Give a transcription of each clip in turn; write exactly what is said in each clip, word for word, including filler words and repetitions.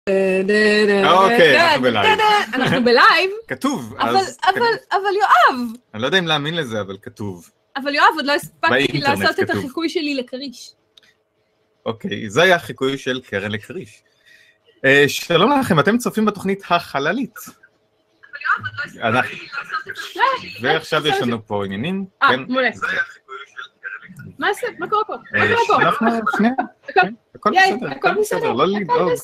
אוקיי, אנחנו בלייב. אנחנו בלייב. כתוב. אבל יואב. אני לא יודע אם להאמין לזה, אבל כתוב. אבל יואב, עוד לא הספקתי לעשות את החיקוי שלי לקריש. אוקיי, זה היה החיקוי של קרן לקריש. שלום לכם, אתם צופים בתוכנית החללית. ועכשיו יש לנו פה עניינים. אה, מולה. מה קורה פה? מה קורה פה? אנחנו, שנייה. הכל בסדר, הכל בסדר, לא לדאוג. הכל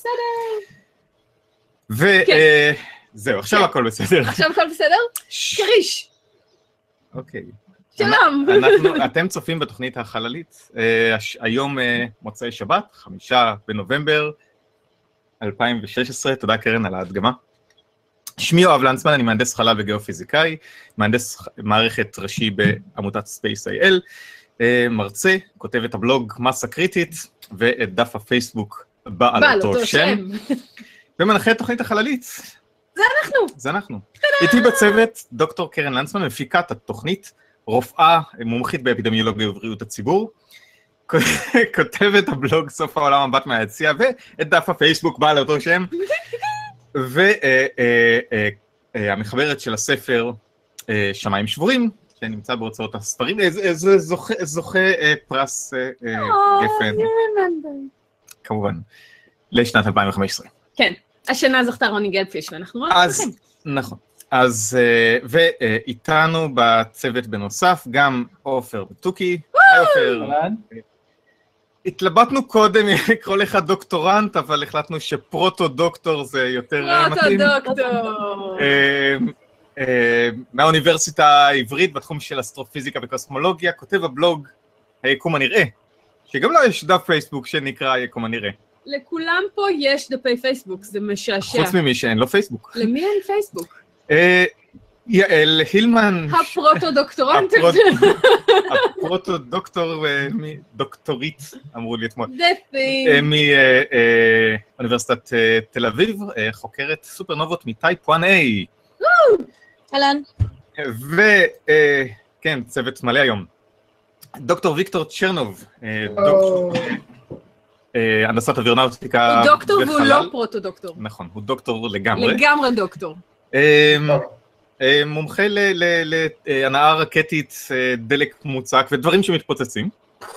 בסדר. וזהו, עכשיו הכל בסדר. עכשיו הכל בסדר? קריש. אוקיי. שלום. אתם צופים בתוכנית החללית. היום מוצאי שבת, חמישה בנובמבר אלפיים ושש עשרה. תודה קרן על ההדגמה. שמי יואב לנצמן, אני מהנדס חלל וגיאופיזיקאי, מהנדס מערכת ראשי בעמותת ספייס איי אל, מרצה, כותב את הבלוג מסה קריטית, ואת דף הפייסבוק בעל אותו שם, ומנחה את תוכנית החללית. זה אנחנו. זה אנחנו. איתי בצוות דוקטור קרן לנצמן, מפיקת התוכנית, רופאה, מומחית באפידמיולוגיה ובריאות הציבור, כותבת הבלוג סוף העולם מבט מהיציע, ואת דף הפייסבוק בעל אותו שם, והמחברת של הספר שמיים שבורים, שנמצא בהוצאות הספרים, זה זוכה פרס גפן, כמובן, לשנת אלפיים וחמש עשרה. כן, השנה זכתה רוני גלבפיש, ואנחנו מאוד שמחים. נכון, אז, ואיתנו בצוות בנוסף, גם עופר וטוקי, עופר, התלבטנו קודם לקרוא לך דוקטורנט, אבל החלטנו שפרוטו-דוקטור זה יותר מתאים. פרוטו-דוקטור. מהאוניברסיטה העברית בתחום של אסטרופיזיקה וקוסמולוגיה, כותב הבלוג היקום הנראה, שגם לא יש דף פייסבוק שנקרא היקום הנראה. לכולם פה יש דפי פייסבוק, זה משעשע. חוץ ממי שאין לו פייסבוק. למי אין פייסבוק? יעל הילמן. הפרוטו-דוקטורנט. הפרוטו-דוקטור, דוקטורית, אמרו לי אתמול. דפי. מאוניברסיטת תל אביב, חוקרת סופרנובות מטייפ אחת איי. אהלן. וכן, צוות מלא היום. דוקטור ויקטור צ'רנוב, דוקטור הנדסת אווירונאוטיקה. הוא דוקטור והוא לא פרוטו-דוקטור. נכון, הוא דוקטור לגמרי. לגמרי דוקטור. מומחה להנעה רקטית, דלק מוצק ודברים שמתפוצצים.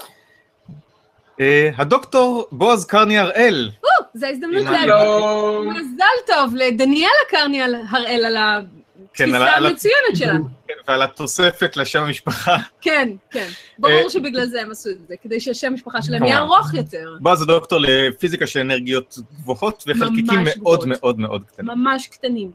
הדוקטור בועז קרני הראל. זה הזדמנות להגיד. מזל טוב לדניאלה קרני הראל על התפיסה המצוינת שלה. ועל התוספת לשם המשפחה. כן, כן. ברור שבגלל זה הם עשו את זה, כדי שהשם המשפחה שלהם יהיה ארוך יותר. בועז זה דוקטור לפיזיקה של אנרגיות גבוהות וחלקיקים מאוד מאוד מאוד קטנים. ממש קטנים.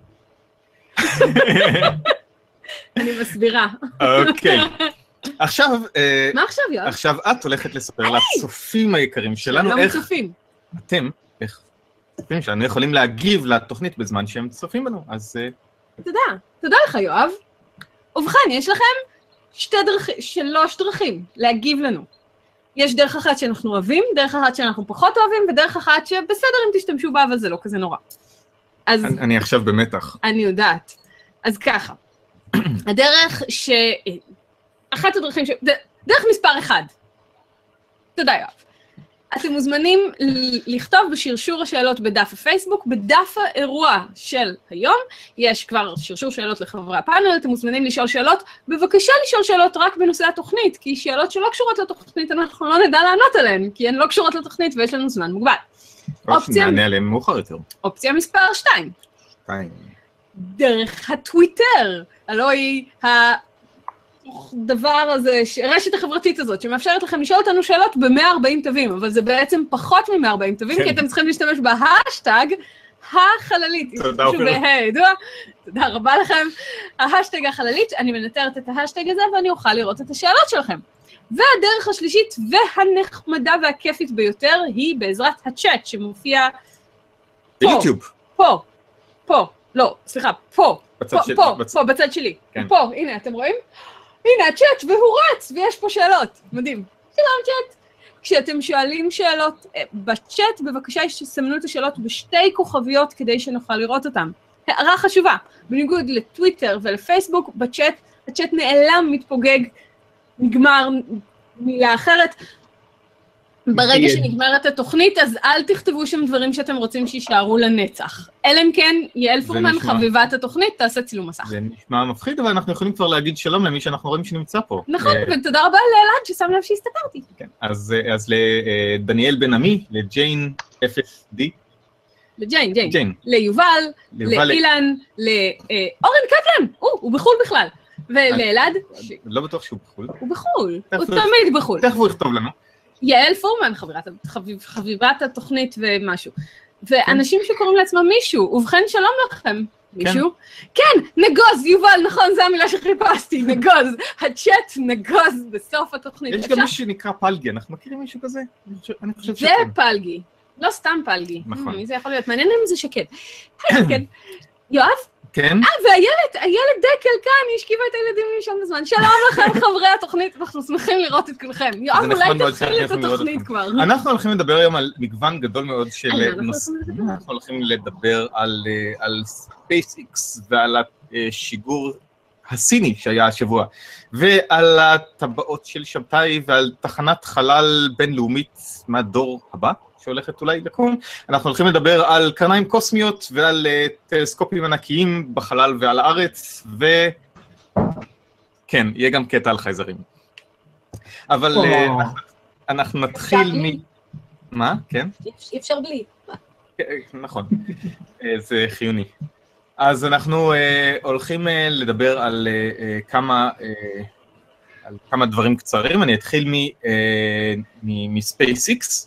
אני מסבירה. אוקיי. עכשיו, מה עכשיו, יואב? עכשיו את הולכת לספר לצופים היקרים שלנו איך אתם, איך צופים שלנו יכולים להגיב לתוכנית בזמן שהם צופים בנו, אז תודה, תודה לך יואב. ובכן, יש לכם שתי דרכים, שלוש דרכים להגיב לנו. יש דרך אחת שאנחנו אוהבים, דרך אחת שאנחנו פחות אוהבים, ודרך אחת שבסדר אם תשתמשו בה, אבל זה לא כזה נורא. אז אני עכשיו במתח. אני יודעת. אז ככה, הדרך ש... אחת הדרכים ש... דרך מספר אחד. תודה יואב. אתם מוזמנים לכתוב בשרשור השאלות בדף הפייסבוק, בדף האירוע של היום, יש כבר שרשור שאלות לחברי הפאנל, אתם מוזמנים לשאול שאלות, בבקשה לשאול שאלות רק בנושא התוכנית, כי שאלות שלא קשורות לתוכנית אנחנו לא נדע לענות עליהן, כי הן לא קשורות לתוכנית ויש לנו זמן מוגבל. אופציה... נענה עליהן מאוחר יותר. אופציה מספר שתיים. שתיים. דרך הטוויטר, הלוא היא הדבר הזה, רשת החברתית הזאת, שמאפשרת לכם לשאול אותנו שאלות ב-מאה וארבעים תווים, אבל זה בעצם פחות מ-מאה וארבעים תווים, כי אתם צריכים להשתמש בהשטג החללית. תודה אופיר. תודה רבה לכם. ההשטג החללית, אני מנטרת את ההשטג הזה, ואני אוכל לראות את השאלות שלכם. והדרך השלישית והנחמדה והכיפית ביותר, היא בעזרת הצ'אט שמופיע פה. ביוטיוב. פה, פה, לא, סליחה, פה. בצד פה, שלי, פה, בצד. פה, בצד שלי. כן. פה, הנה, אתם רואים? הנה, הצ'אט, והוא רץ, ויש פה שאלות. מדהים. שלום, צ'אט. כשאתם שואלים שאלות בצ'אט, בבקשה שסמנו את השאלות בשתי כוכביות כדי שנוכל לראות אותם. הערה חשובה, בניגוד לטוויטר ולפייסבוק, בצ'אט, הצ'אט נעלם, מתפוגג, נגמר, מילה אחרת. ברגע שנגמרת התוכנית, אז אל תכתבו שם דברים שאתם רוצים שישארו לנצח. אלא אם כן, יעל פורמן, חביבת התוכנית, תעשה צילום מסך. זה נשמע מפחיד, אבל אנחנו יכולים כבר להגיד שלום למי שאנחנו רואים שנמצא פה. נכון, ותודה רבה לאלעד ששם לב שהסתפרתי. כן, אז לדניאל בן עמי, לג'יין אפס די. לג'יין, ג'יין. ליובל, לאילן, לאורן קפלן, הוא בחול בכלל. ולאלעד? לא בטוח שהוא בחול. הוא בחול, הוא תמיד בחול. תכף הוא יכתוב לנו. יעל פורמן, חביבת התוכנית ומשהו. ואנשים שקוראים לעצמם מישהו, ובכן שלום לכם, מישהו? כן, נגוז, יובל, נכון, זו המילה שחיפשתי, נגוז, הצ'אט נגוז בסוף התוכנית. יש גם מישהו שנקרא פלגי, אנחנו מכירים מישהו כזה? אני חושב שכן. זה פלגי, לא סתם פלגי. נכון. מי זה יכול להיות? מעניין אם זה שקד. כן. יואב? כן? אה, והילד, הילד דקל כאן, היא השכיבה את הילדים לישון בזמן. שלום לכם חברי התוכנית, אנחנו שמחים לראות את כולכם. יואב, אולי תתחיל את התוכנית כבר. אנחנו הולכים לדבר היום על מגוון גדול מאוד של נושאים. אנחנו הולכים לדבר על SpaceX ועל השיגור הסיני שהיה השבוע, ועל הטבעות של שבתאי ועל תחנת חלל בינלאומית מהדור הבא. שהולכת אולי לקום. אנחנו הולכים לדבר על קרניים קוסמיות ועל טלסקופים ענקיים בחלל ועל הארץ, וכן, יהיה גם קטע על חייזרים. אבל אנחנו נתחיל מ... מה? כן? אי אפשר בלי. נכון, זה חיוני. אז אנחנו הולכים לדבר על כמה... על כמה דברים קצרים. אני אתחיל מ-SpaceX,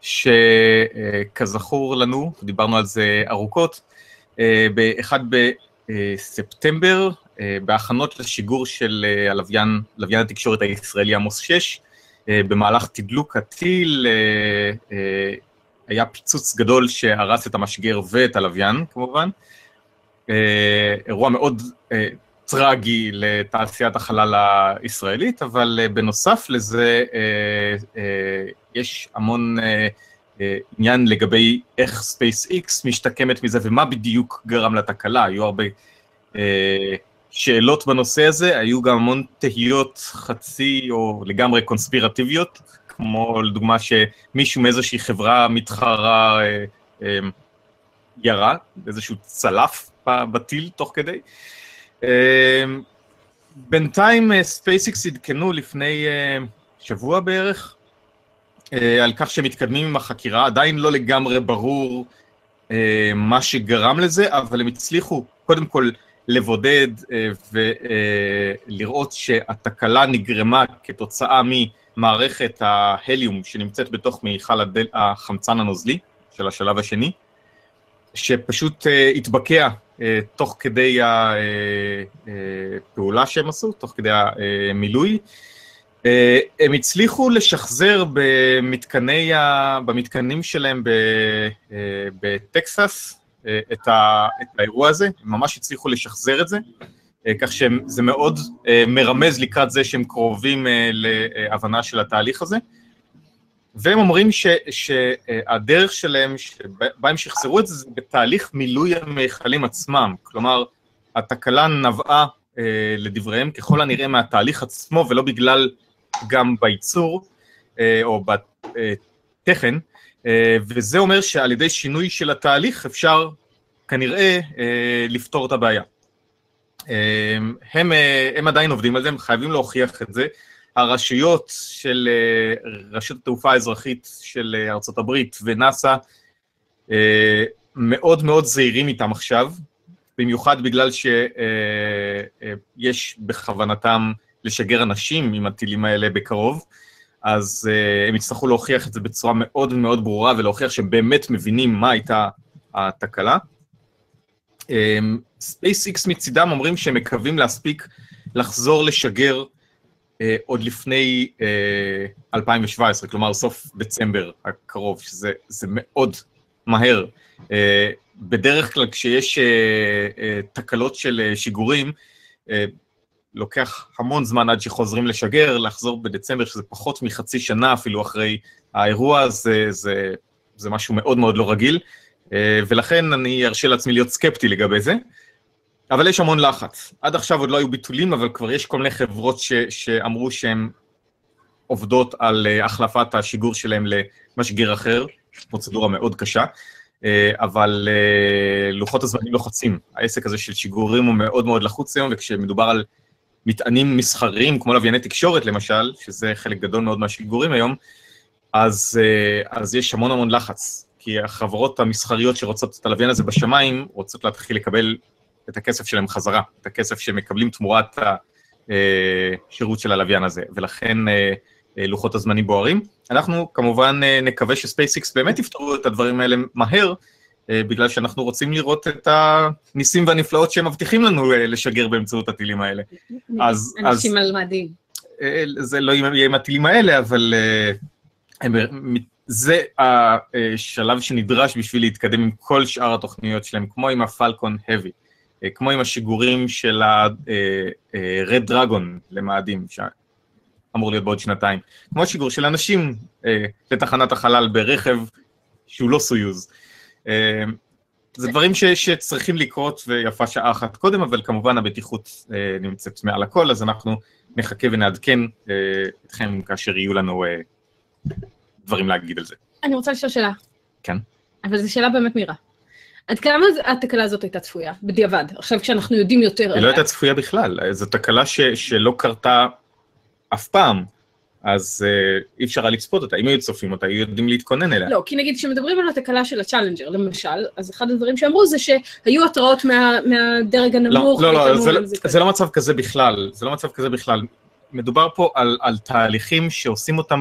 שכזכור לנו, דיברנו על זה ארוכות, באחד בספטמבר, בהכנות לשיגור של הלוויין, לוויין התקשורת הישראלי עמוס שש, במהלך תדלוק הטיל, היה פיצוץ גדול שהרס את המשגר ואת הלוויין, כמובן. אירוע מאוד טרגי לתעשיית החלל הישראלית, אבל בנוסף לזה, יש המון עניין לגבי איך SpaceX משתקמת מזה, ומה בדיוק גרם לתקלה. היו הרבה שאלות בנושא הזה, היו גם המון תהיות חצי או לגמרי קונספירטיביות, כמו לדוגמה שמישהו מאיזושהי חברה מתחרה ירה, איזשהו צלף בטיל תוך כדי. בינתיים SpaceX עדכנו לפני שבוע בערך, על כך שהם מתקדמים עם החקירה, עדיין לא לגמרי ברור מה שגרם לזה, אבל הם הצליחו קודם כל לבודד ולראות שהתקלה נגרמה כתוצאה ממערכת ההליום שנמצאת בתוך מיכל החמצן הנוזלי של השלב השני, שפשוט התבקע תוך כדי הפעולה שהם עשו, תוך כדי המילוי. הם הצליחו לשחזר במתקני, במתקנים שלהם בטקסס את האירוע הזה, הם ממש הצליחו לשחזר את זה, כך שזה מאוד מרמז לקראת זה שהם קרובים להבנה של התהליך הזה, והם אומרים ש, שהדרך שלהם, שבה הם שחזרו את זה, זה בתהליך מילוי המכלים עצמם, כלומר, התקלה נבעה לדבריהם ככל הנראה מהתהליך עצמו, ולא בגלל גם בייצור או בתכן, וזה אומר שעל ידי שינוי של התהליך אפשר כנראה לפתור את הבעיה. הם, הם עדיין עובדים על זה, הם חייבים להוכיח את זה. הרשויות של רשות התעופה האזרחית של ארצות הברית ונאסא מאוד מאוד זהירים איתם עכשיו, במיוחד בגלל שיש בכוונתם לשגר אנשים עם הטילים האלה בקרוב, אז הם יצטרכו להוכיח את זה בצורה מאוד מאוד ברורה, ולהוכיח שהם באמת מבינים מה הייתה התקלה. SpaceX מצידם אומרים שהם מקווים להספיק לחזור לשגר עוד לפני אלפיים שבע עשרה, כלומר סוף דצמבר הקרוב, שזה זה מאוד מהר. בדרך כלל כשיש תקלות של שיגורים, לוקח המון זמן עד שחוזרים לשגר, לחזור בדצמבר, שזה פחות מחצי שנה אפילו אחרי האירוע, זה, זה, זה משהו מאוד מאוד לא רגיל, ולכן אני ארשה לעצמי להיות סקפטי לגבי זה, אבל יש המון לחץ. עד עכשיו עוד לא היו ביטולים, אבל כבר יש כל מיני חברות ש, שאמרו שהם עובדות על החלפת השיגור שלהם למשגר אחר, פרוצדורה מאוד קשה, אבל לוחות הזמנים לוחצים. העסק הזה של שיגורים הוא מאוד מאוד לחוץ היום, וכשמדובר על מטענים מסחריים, כמו לווייני תקשורת למשל, שזה חלק גדול מאוד מהשיגורים היום, אז, אז יש המון המון לחץ, כי החברות המסחריות שרוצות את הלוויין הזה בשמיים, רוצות להתחיל לקבל את הכסף שלהם חזרה, את הכסף שמקבלים תמורת השירות של הלוויין הזה, ולכן לוחות הזמנים בוערים. אנחנו כמובן נקווה שספייסיקס באמת יפתרו את הדברים האלה מהר, בגלל שאנחנו רוצים לראות את הניסים והנפלאות שהם מבטיחים לנו לשגר באמצעות הטילים האלה. אז, אנשים על מדהים. זה לא יהיה עם הטילים האלה, אבל זה השלב שנדרש בשביל להתקדם עם כל שאר התוכניות שלהם, כמו עם הפלקון האבי, כמו עם השיגורים של ה-Red Dragon למאדים, שאמור להיות בעוד שנתיים, כמו השיגור של אנשים לתחנת החלל ברכב שהוא לא סויוז. זה דברים שצריכים לקרות ויפה שעה אחת קודם, אבל כמובן הבטיחות נמצאת מעל הכל, אז אנחנו נחכה ונעדכן אתכם כאשר יהיו לנו דברים להגיד על זה. אני רוצה לשאול שאלה. כן. אבל זו שאלה באמת מהירה. עד כמה התקלה הזאת הייתה צפויה, בדיעבד? עכשיו כשאנחנו יודעים יותר... היא לא הייתה צפויה בכלל, זו תקלה שלא קרתה אף פעם, אז אי אפשר היה לצפות אותה, אם היו צופים אותה, היו יודעים להתכונן אליה. לא, כי נגיד כשמדברים על התקלה של הצ'אלנג'ר, למשל, אז אחד הדברים שאמרו זה שהיו התראות מהדרג הנמוך. לא, לא, זה לא מצב כזה בכלל, זה לא מצב כזה בכלל. מדובר פה על תהליכים שעושים אותם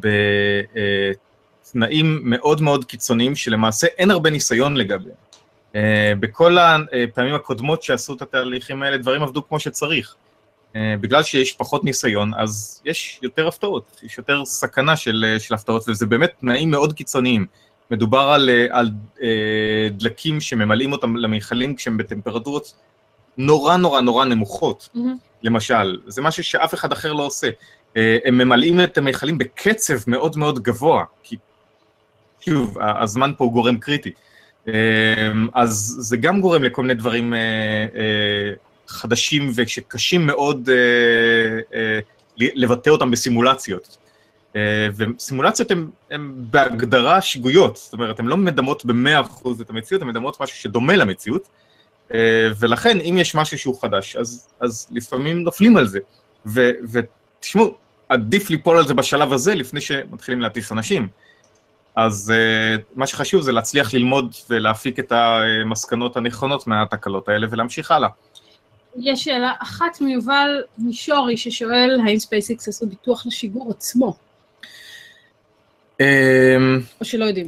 בתנאים מאוד מאוד קיצוניים, שלמעשה אין הרבה ניסיון לגבי. בכל הפעמים הקודמות שעשו את התהליכים האלה, דברים עבדו כמו שצריך. בגלל שיש פחות ניסיון, אז יש יותר הפתעות, יש יותר סכנה של, של הפתעות, וזה באמת תנאים מאוד קיצוניים. מדובר על, על דלקים שממלאים אותם למיכלים כשהם בטמפרטורות נורא נורא נורא נמוכות, mm-hmm. למשל. זה משהו שאף אחד אחר לא עושה. הם ממלאים את המיכלים בקצב מאוד מאוד גבוה, כי שוב, הזמן פה הוא גורם קריטי. אז זה גם גורם לכל מיני דברים חדשים ושקשים מאוד לבטא אותם בסימולציות. וסימולציות הן בהגדרה שגויות, זאת אומרת, הן לא מדמות ב-מאה אחוז את המציאות, הן מדמות משהו שדומה למציאות, ולכן אם יש משהו שהוא חדש, אז, אז לפעמים נופלים על זה. ו, ותשמעו, עדיף ליפול על זה בשלב הזה לפני שמתחילים להטיס אנשים. אז uh, מה שחשוב זה להצליח ללמוד ולהפיק את המסקנות הנכונות מהתקלות האלה ולהמשיך הלאה. יש שאלה אחת מיובל מישורי ששואל האם ספייסיקס עשו ביטוח לשיגור עצמו? או שלא יודעים.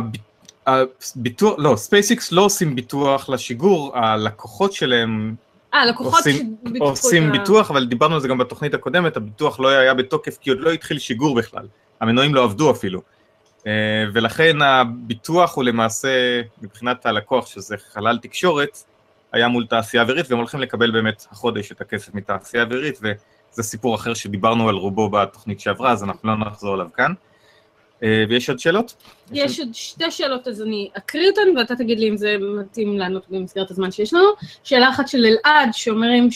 הביטוח, לא, ספייסיקס לא עושים ביטוח לשיגור, הלקוחות שלהם אה, לקוחות עושים ביטוח, אבל דיברנו על זה גם בתוכנית הקודמת, הביטוח לא היה בתוקף כי עוד לא התחיל שיגור בכלל, המנועים לא עבדו אפילו. ולכן הביטוח הוא למעשה, מבחינת הלקוח, שזה חלל תקשורת, היה מול תעשייה אווירית, והם הולכים לקבל באמת החודש את הכסף מתעשייה אווירית, וזה סיפור אחר שדיברנו על רובו בתוכנית שעברה, אז אנחנו לא נחזור עליו כאן. ויש עוד שאלות? יש עוד שתי שאלות, אז אני אקריא אותן, ואתה תגיד לי אם זה מתאים לענות במסגרת הזמן שיש לנו. שאלה אחת של אלעד, שאומרים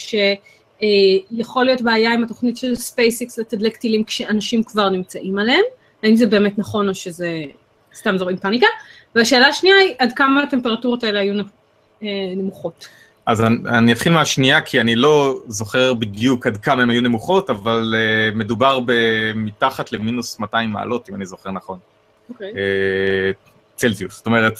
שיכול להיות בעיה עם התוכנית של ספייסיקס לתדלק טילים כשאנשים כבר נמצאים עליהם, האם זה באמת נכון או שזה סתם זורעים פאניקה, והשאלה השנייה היא עד כמה הטמפרטורות האלה היו נמוכות. אז אני, אני אתחיל מהשנייה, כי אני לא זוכר בדיוק עד כמה הם היו נמוכות, אבל uh, מדובר במתחת למינוס מאתיים מעלות, אם אני זוכר נכון. אוקיי. Okay. Uh, צלזיוס, זאת אומרת,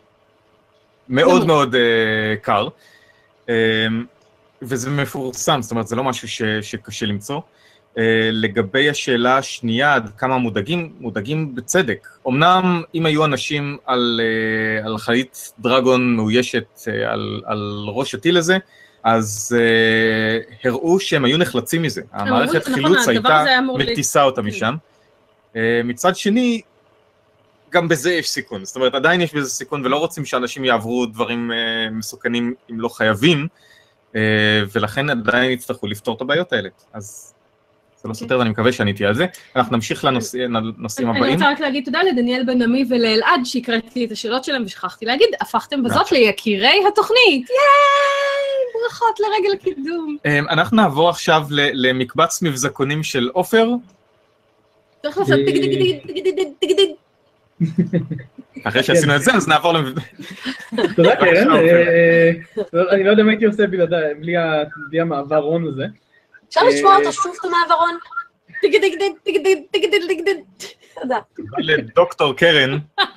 מאוד מאוד uh, קר, uh, וזה מפורסם, זאת אומרת, זה לא משהו ש, שקשה למצוא. Uh, לגבי השאלה השנייה, עד כמה מודאגים, מודאגים בצדק. אמנם אם היו אנשים על, uh, על חללית דרגון מאוישת uh, על, על ראש הטיל הזה, אז uh, הראו שהם היו נחלצים מזה. המערכת חילוץ הייתה מטיסה אותה משם. Uh, מצד שני, גם בזה יש סיכון. זאת אומרת, עדיין יש בזה סיכון, ולא רוצים שאנשים יעברו דברים uh, מסוכנים אם לא חייבים, uh, ולכן עדיין יצטרכו לפתור את הבעיות האלה. אז זה לא סותר, ואני מקווה שעניתי על זה. אנחנו נמשיך לנושאים הבאים. אני רוצה רק להגיד תודה לדניאל בן עמי ולאלעד, שהקראתי את השאלות שלהם ושכחתי להגיד, הפכתם בזאת ליקירי התוכנית. ייי! ברכות לרגל קידום. אנחנו נעבור עכשיו למקבץ מבזקונים של עופר, צריך לעשות טיק טיק טיק טיק טיק טיק טיק. אחרי שעשינו את זה, אז נעבור ל... תודה קרן, אני לא יודע מה הייתי עושה בלי המעברון הזה. אפשר לשמוע אותו שוב את המעברון? טיק טיק טיק טיק טיק טיק טיק טיק טיק. תודה. לדוקטור קרן.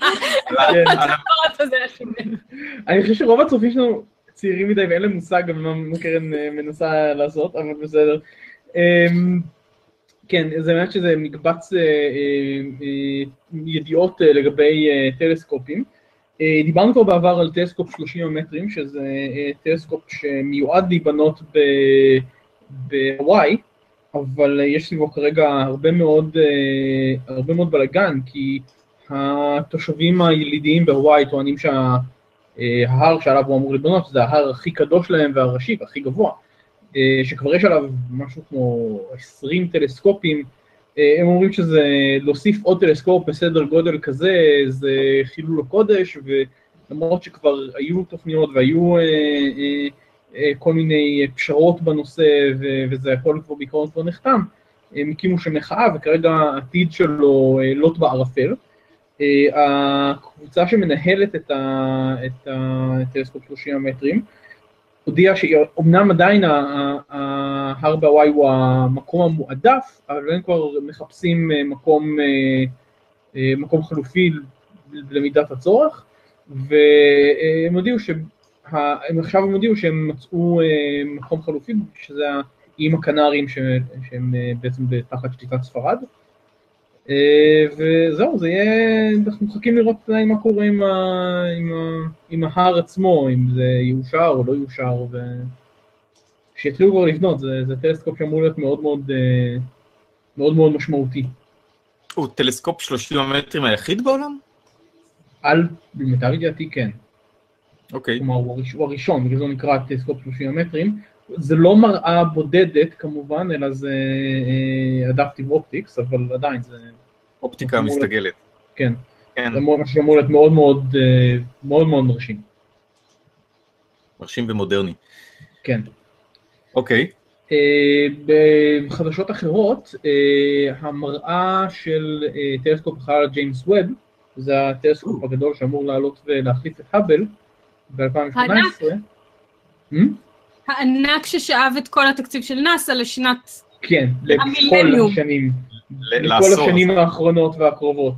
אני חושב שרוב הצופים שלנו צעירים מדי ואין להם מושג מה קרן מנסה לעשות, אבל בסדר. כן, זה באמת שזה מקבץ ידיעות לגבי טלסקופים. דיברנו כבר בעבר על טלסקופ שלושים מטרים, שזה טלסקופ שמיועד להיבנות בוואי, אבל יש סביבו כרגע הרבה מאוד, הרבה מאוד בלגן, כי התושבים הילידיים בוואי טוענים שההר שעליו הוא אמור לבנות, זה ההר הכי קדוש להם והראשי והכי גבוה, שכבר יש עליו משהו כמו עשרים טלסקופים. הם אומרים שזה להוסיף עוד טלסקופ בסדר גודל כזה, זה חילול הקודש, ולמרות שכבר היו תוכניות והיו כל מיני פשרות בנושא, וזה הכל כבר בעיקרון כבר נחתם, הם הקימו שם מחאה, וכרגע העתיד שלו לוט בערפל. הקבוצה שמנהלת את הטלסקופ שלושים מטרים, הודיע שאומנם עדיין ההר בהוואי הוא המקום המועדף, אבל הם כבר מחפשים מקום, מקום חלופי למידת הצורך, והם הודיעו ש... הם עכשיו הם הודיעו שהם מצאו מקום חלופי, שזה האיים הקנריים שהם בעצם תחת שליטת ספרד, וזהו, זה יהיה, אנחנו מחכים לראות מה קורה עם, ה, עם, ה, עם ההר עצמו, אם זה יאושר או לא יאושר, ושיתחילו כבר לבנות, זה, זה טלסקופ שאמור להיות מאוד מאוד, מאוד מאוד משמעותי. הוא טלסקופ שלושים מטרים היחיד בעולם? על, במיטב ידיעתי כן. אוקיי. כלומר, הוא הראשון, בגלל זה נקרא טלסקופ שלושים מטרים, זה לא מראה בודדת כמובן, אלא זה Adaptive Optics, אבל עדיין זה... אופטיקה מסתגלת. כן, זה משהו שאמור להיות מאוד מאוד מאוד מאוד מרשים. מרשים ומודרני. כן. אוקיי. בחדשות אחרות, המראה של טלסקופ החלל ג'יימס ווב, זה הטלסקופ הגדול שאמור לעלות ולהחליף את האבל, ב-אלפיים ושמונה עשרה. הענק ששאב את כל התקציב של נאסא לשנת כן, לכל השנים, לכל השנים האחרונות והקרובות.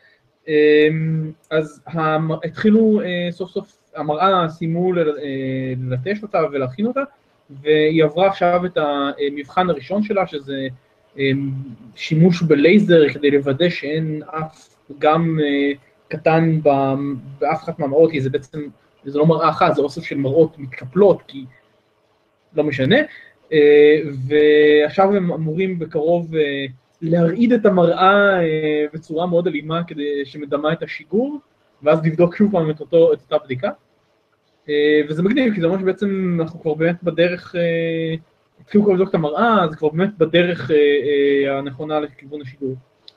אז התחילו סוף סוף, המראה סיימו ללטש אותה ולהכין אותה, והיא עברה עכשיו את המבחן הראשון שלה, שזה שימוש בלייזר כדי לוודא שאין אף גם קטן באף אחת מהמראות, כי זה בעצם, זה לא מראה אחת, זה אוסף של מראות מתקפלות, כי לא משנה, ועכשיו הם אמורים בקרוב להרעיד את המראה בצורה מאוד אלימה כדי שמדמה את השיגור, ואז לבדוק שוב פעם את אותה בדיקה, וזה מגניב, כי זה אומר שבעצם אנחנו כבר באמת בדרך, התחילו כבר לבדוק את המראה, זה כבר באמת בדרך הנכונה לכיוון השיגור.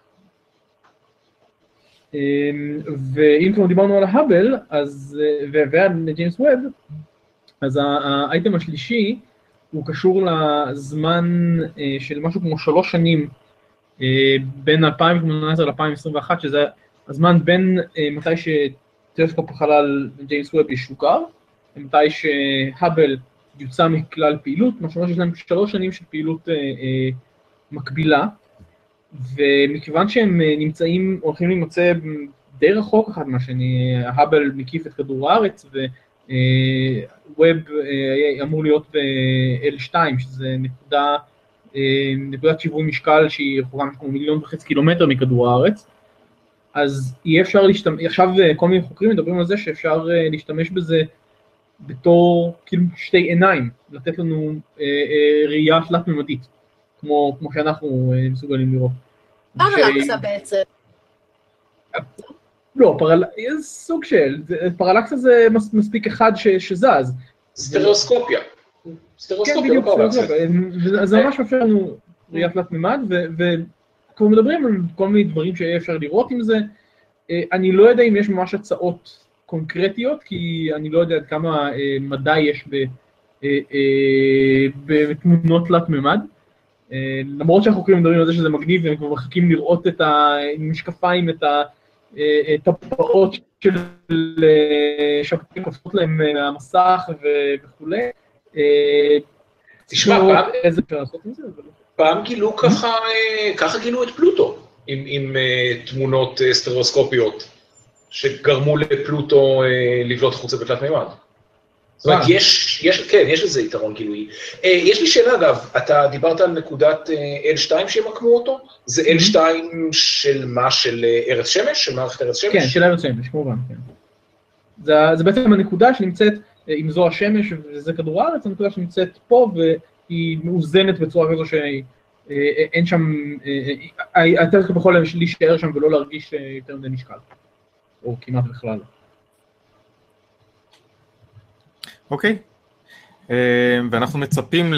ואם כבר דיברנו על ההאבל, ועל ג'יימס ווב, אז האייטם השלישי הוא קשור לזמן של משהו כמו שלוש שנים בין אלפיים שמונה עשרה ל-אלפיים עשרים ואחת, שזה הזמן בין מתי שטלסקופ החלל ג'יימס ווב ישוקר, מתי שהאבל יוצא מכלל פעילות, משהו שיש להם שלוש שנים של פעילות מקבילה, ומכיוון שהם נמצאים, הולכים להימצא די רחוק אחד מהשני, האבל מקיף את כדור הארץ, וווב אמור להיות ב-אל שתיים, שזה נקודה, נקודת שיווי משקל שהיא רחוקה כמו מיליון וחצי קילומטר מכדור הארץ, אז יהיה אפשר להשתמש, עכשיו כל מיני חוקרים מדברים על זה שאפשר להשתמש בזה בתור כאילו שתי עיניים, לתת לנו ראייה תלת-ממדית, כמו, כמו שאנחנו מסוגלים לראות. פרלקסה בעצם. לא, סוג של, פרלקסה זה מספיק אחד שזז. סטריאוסקופיה. סטריאוסקופיה, לא פרלקסה. זה ממש מאפשר לנו ראייה תלת-ממד, וכבר מדברים על כל מיני דברים שיהיה אפשר לראות עם זה. אני לא יודע אם יש ממש הצעות קונקרטיות, כי אני לא יודע עד כמה מדע יש בתמונות תלת-ממד, למרות שהחוקרים מדברים על זה שזה מגניב, והם כבר מחכים לראות את המשקפיים, את הטבעות של שבתאי קופצות להם מהמסך וכולי. תשמע, פעם, איזה אפשר לעשות עם זה? פעם גילו ככה, ככה גילו את פלוטו, עם, עם תמונות סטריאוסקופיות, שגרמו לפלוטו לבלוט חוצה בתלת מימד. זאת אומרת, יש, יש, כן, יש לזה יתרון גילוי. יש לי שאלה אגב, אתה דיברת על נקודת אל שתיים שמקמו אותו? זה אל שתיים של מה? של ארץ שמש? של מערכת ארץ שמש? כן, של ארץ שמש, כמובן, כן. זה, זה בעצם הנקודה שנמצאת, אם זו השמש וזה כדור הארץ, הנקודה שנמצאת פה והיא מאוזנת בצורה כזו שאין שם, היותר יכול להישאר שם ולא להרגיש יותר מדי משקל, או כמעט בכלל. אוקיי, ואנחנו מצפים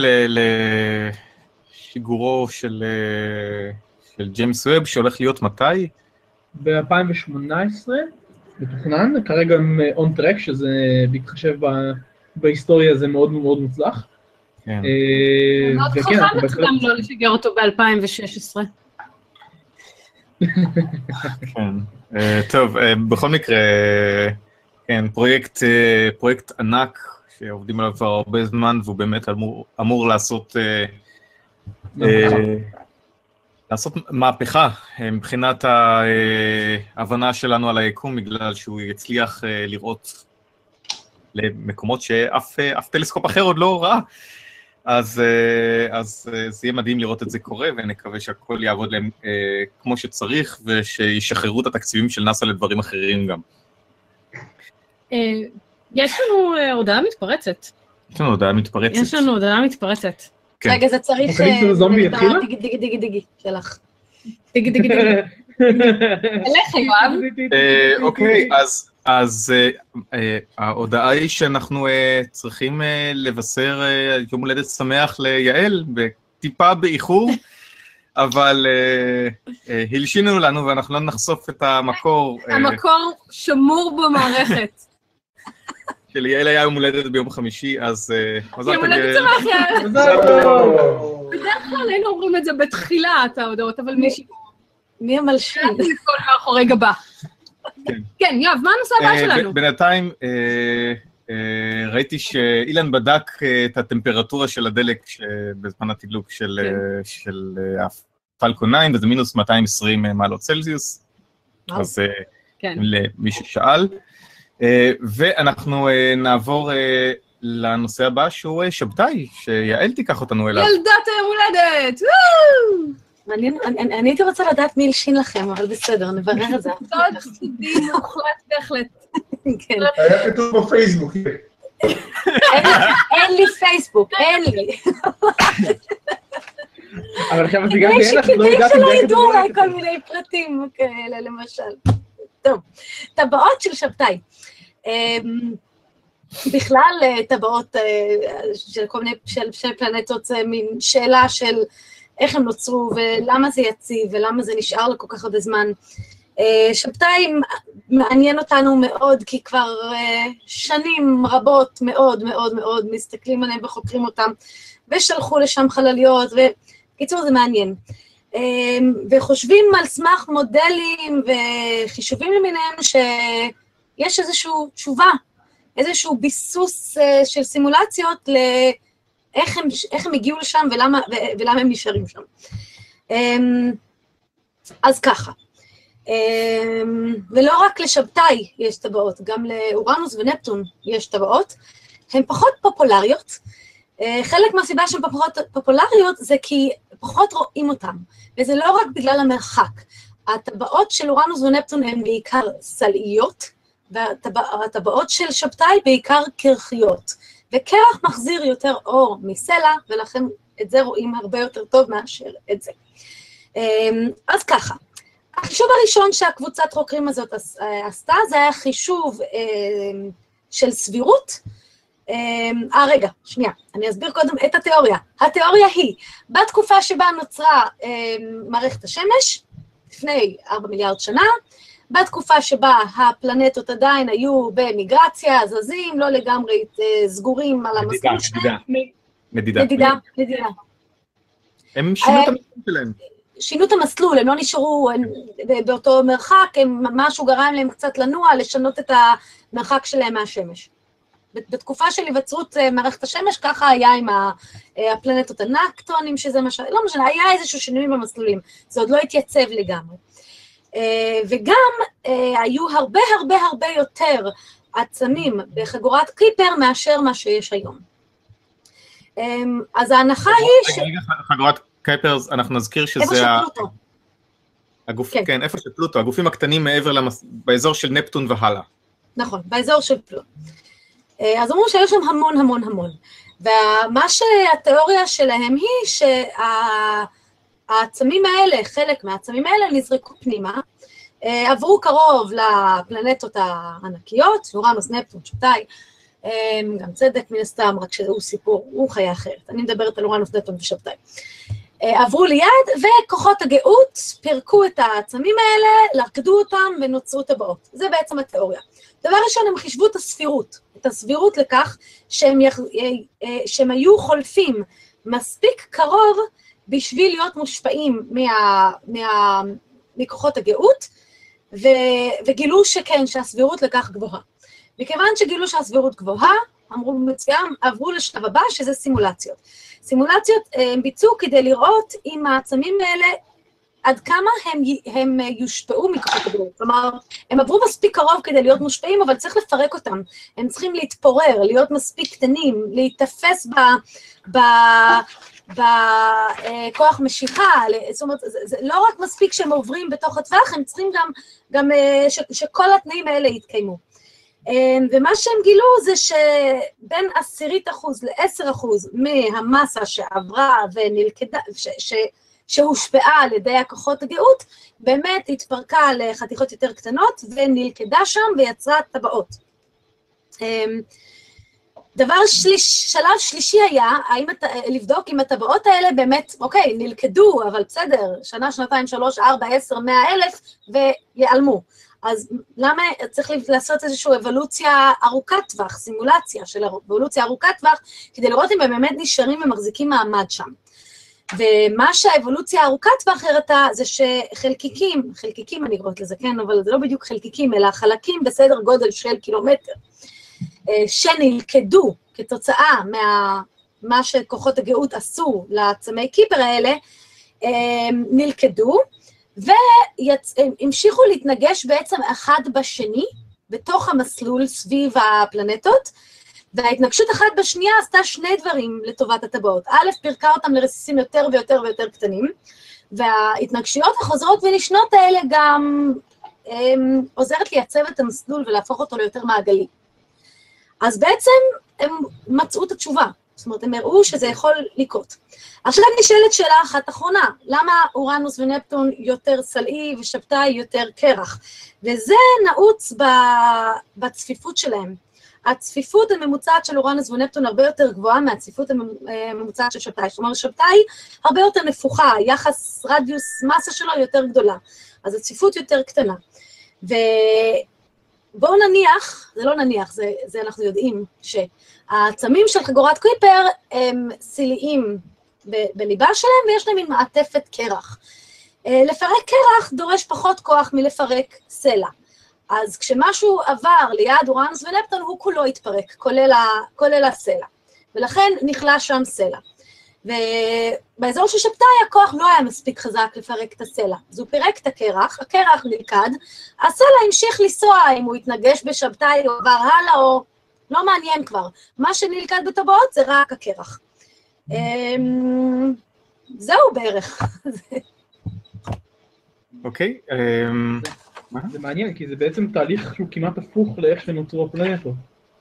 לשיגורו של ג'יימס ווב, שהולך להיות מתי? ב-אלפיים שמונה עשרה, מתוכנן, כרגע הם און טרק, שזה בהתחשב בהיסטוריה, זה מאוד מאוד מוצלח. כן. מאוד חכם אצלם לא לשגר אותו ב-אלפיים ושש עשרה. כן, טוב, בכל מקרה, כן, פרויקט, פרויקט ענק, שעובדים עליו כבר הרבה זמן, והוא באמת אמור, אמור לעשות, מהפכה. לעשות מהפכה, מבחינת ההבנה שלנו על היקום, בגלל שהוא יצליח לראות למקומות שאף אף טלסקופ אחר עוד לא ראה. אז, אז זה יהיה מדהים לראות את זה קורה, ונקווה שהכל יעבוד להם כמו שצריך, ושישחררו את התקציבים של נאס"א לדברים אחרים גם. יש לנו הודעה מתפרצת. יש לנו הודעה מתפרצת. יש לנו הודעה מתפרצת. רגע, זה צריך... אפוקליפסה זומבי התחילה? דיגי דיגי דיגי דיגי, שלך. דיגי דיגי דיגי. אליך, יואב. אוקיי, אז... אז uh, uh, ההודעה היא שאנחנו uh, צריכים uh, לבשר uh, יום הולדת שמח ליעל, בטיפה באיחור, אבל uh, uh, הלשינו לנו ואנחנו לא נחשוף את המקור. המקור uh, שמור במערכת. שליעל היה יום הולדת ביום חמישי, אז... Uh, יום הולדת שמח, יעל. בדרך כלל היינו אומרים את זה בתחילת ההודעות, אבל מישהי... מי המלשין? כל מאחורי גבה. כן, יואב, מה הנושא הבא שלנו? בינתיים ראיתי שאילן בדק את הטמפרטורה של הדלק בזמן התדלוק של הפלקון תשע, וזה מינוס מאתיים ועשרים מעלות צלזיוס, אז למי ששאל. ואנחנו נעבור לנושא הבא שהוא שבתאי, שיעל תיקח אותנו אליו. ילדת היום הולדת! אני הייתי רוצה לדעת מי הלשין לכם, אבל בסדר, נברר את זה. סוד סודי מוחלט בהחלט. היה כתוב בפייסבוק. אין לי פייסבוק, אין לי. אבל עכשיו את הגעתי אין לך, לא כדי הגעתי. שלא ידעו אולי כל מיני פרטים כאלה, למשל. טוב, טבעות של שבתאי. בכלל, טבעות של כל מיני, של פלנטות, זה מין שאלה של... איך הם נוצרו ולמה זה יציב ולמה זה נשאר לכל כך הרבה זמן. שבתאי מעניין אותנו מאוד, כי כבר שנים רבות מאוד מאוד מאוד מסתכלים עליהם וחוקרים אותם, ושלחו לשם חלליות, וקיצור זה מעניין. וחושבים על סמך מודלים וחישובים למיניהם שיש איזושהי תשובה, איזשהו ביסוס של סימולציות ל... איך הם, איך הם הגיעו לשם ולמה, ולמה הם נשארים שם. אז ככה, ולא רק לשבתאי יש טבעות, גם לאורנוס ונפטון יש טבעות, הן פחות פופולריות, חלק מהסיבה שהן פחות פופולריות זה כי פחות רואים אותן, וזה לא רק בגלל המרחק, הטבעות של אורנוס ונפטון הן בעיקר סלעיות, והטבעות של שבתאי בעיקר קרחיות, וקרח מחזיר יותר אור מסלע, ולכן את זה רואים הרבה יותר טוב מאשר את זה. אז ככה, החישוב הראשון שהקבוצת חוקרים הזאת עשתה, זה היה חישוב של סבירות. אה, רגע, שנייה, אני אסביר קודם את התיאוריה. התיאוריה היא, בתקופה שבה נוצרה מערכת השמש, לפני ארבעה מיליארד שנה, בתקופה שבה הפלנטות עדיין היו במיגרציה, זזים, לא לגמרי סגורים על המסלול שלהם. מדידה. מדידה, מדידה. הם שינו את המסלול שלהם. שינו את המסלול, הם לא נשארו באותו מרחק, משהו גרם להם קצת לנוע, לשנות את המרחק שלהם מהשמש. בתקופה של היווצרות מערכת השמש, ככה היה עם הפלנטות הנקטונים, שזה מה ש... לא משנה, היה איזשהו שינויים במסלולים, זה עוד לא התייצב לגמרי. וגם היו הרבה הרבה הרבה יותר עצמים בחגורת קיפר מאשר מה שיש היום. אז ההנחה היא ש... רגע, חגורת קיפר, אנחנו נזכיר שזה... איפה של פלוטו. הגוף... כן. כן, איפה של פלוטו, הגופים הקטנים מעבר למס... באזור של נפטון והלאה. נכון, באזור של פלוטו. אז אמרו שיש שם המון המון המון. ומה שהתיאוריה שלהם היא שהעצמים האלה, חלק מהעצמים האלה נזרקו פנימה, עברו קרוב לפלנטות הענקיות, אורנוס, נפטון, שבתאי, גם צדק מן הסתם, רק שהוא סיפור, הוא חיה אחרת. אני מדברת על אורנוס, נפטון ושבתאי. עברו ליד, וכוחות הגאות פירקו את העצמים האלה, לרקדו אותם ונוצרו טבעות. זה בעצם התיאוריה. דבר ראשון, הם חישבו את הסבירות, את הסבירות לכך שהם, יח... שהם היו חולפים מספיק קרוב בשביל להיות מושפעים מה... מה... מכוחות הגאות, ו... וגילו שכן, שהסבירות לכך גבוהה. מכיוון שגילו שהסבירות גבוהה, אמרו מצוין, עברו לשלב הבא, שזה סימולציות. סימולציות הם ביצעו כדי לראות אם העצמים האלה, עד כמה הם, הם יושפעו מכוחות הגאות. כלומר, הם עברו מספיק קרוב כדי להיות מושפעים, אבל צריך לפרק אותם. הם צריכים להתפורר, להיות מספיק קטנים, להתאפס ב... ב בכוח משיכה, זאת אומרת, זה, זה לא רק מספיק שהם עוברים בתוך הטווח, הם צריכים גם, גם ש, שכל התנאים האלה יתקיימו. ומה שהם גילו זה שבין עשירית אחוז לעשר אחוז מהמסה שעברה ונלכדה, ש, ש, שהושפעה על ידי הכוחות הגאות, באמת התפרקה לחתיכות יותר קטנות ונלכדה שם ויצרה טבעות. דבר שליש, שלב שלישי היה, האם אתה, לבדוק אם הטבעות האלה באמת, אוקיי, נלכדו, אבל בסדר, שנה, שנתיים, שלוש, ארבע, עשר, מאה אלף, ויעלמו. אז למה צריך לעשות איזושהי אבולוציה ארוכת טווח, סימולציה של אבולוציה ארוכת טווח, כדי לראות אם הם באמת נשארים ומחזיקים מעמד שם. ומה שהאבולוציה ארוכת טווח הראתה, זה שחלקיקים, חלקיקים אני קוראת לזה, כן, אבל זה לא בדיוק חלקיקים, אלא חלקים בסדר גודל של קילומטר, שנלכדו כתוצאה מה שכוחות הגאות עשו לעצמי קיפר האלה, נלכדו, והמשיכו להתנגש בעצם אחד בשני, בתוך המסלול סביב הפלנטות, וההתנגשות אחת בשנייה עשתה שני דברים לטובת הטבעות. א', פירקה אותם לרסיסים יותר ויותר ויותר קטנים, וההתנגשויות החוזרות ונשנות האלה גם הם, עוזרת לייצב את המסלול ולהפוך אותו ליותר מעגלי. אז בעצם הם מצאו את התשובה, זאת אומרת, הם הראו שזה יכול לקרות. עכשיו נשאלת שאלה אחת אחרונה, למה אורנוס ונפטון יותר סלעי ושבתאי יותר קרח? וזה נעוץ בצפיפות שלהם. הצפיפות הממוצעת של אורנוס ונפטון הרבה יותר גבוהה מהצפיפות הממוצעת של שבתאי. זאת אומרת, שבתאי הרבה יותר נפוחה, יחס רדיוס מסה שלו יותר גדולה, אז הצפיפות יותר קטנה. ובואו נניח, זה לא נניח, זה, זה אנחנו יודעים שהעצמים של חגורת קיפר הם סלעיים ב- בליבה שלהם, ויש להם מין מעטפת קרח. לפרק קרח דורש פחות כוח מלפרק סלע. אז כשמשהו עבר ליד אורנוס ונפטון, הוא כולו התפרק, כולל, ה, כולל הסלע. ולכן נכלה שם סלע. ובאזור של שבתאי הכוח לא היה מספיק חזק לפרק את הסלע. אז הוא פירק את הקרח, הקרח נלכד, הסלע המשיך לנסוע, אם הוא התנגש בשבתאי או עבר הלאה, או לא מעניין כבר. מה שנלכד בטבעות זה רק הקרח. זהו בערך. אוקיי. זה מעניין, כי זה בעצם תהליך שהוא כמעט הפוך לאיך שנוצרו הפלנטות.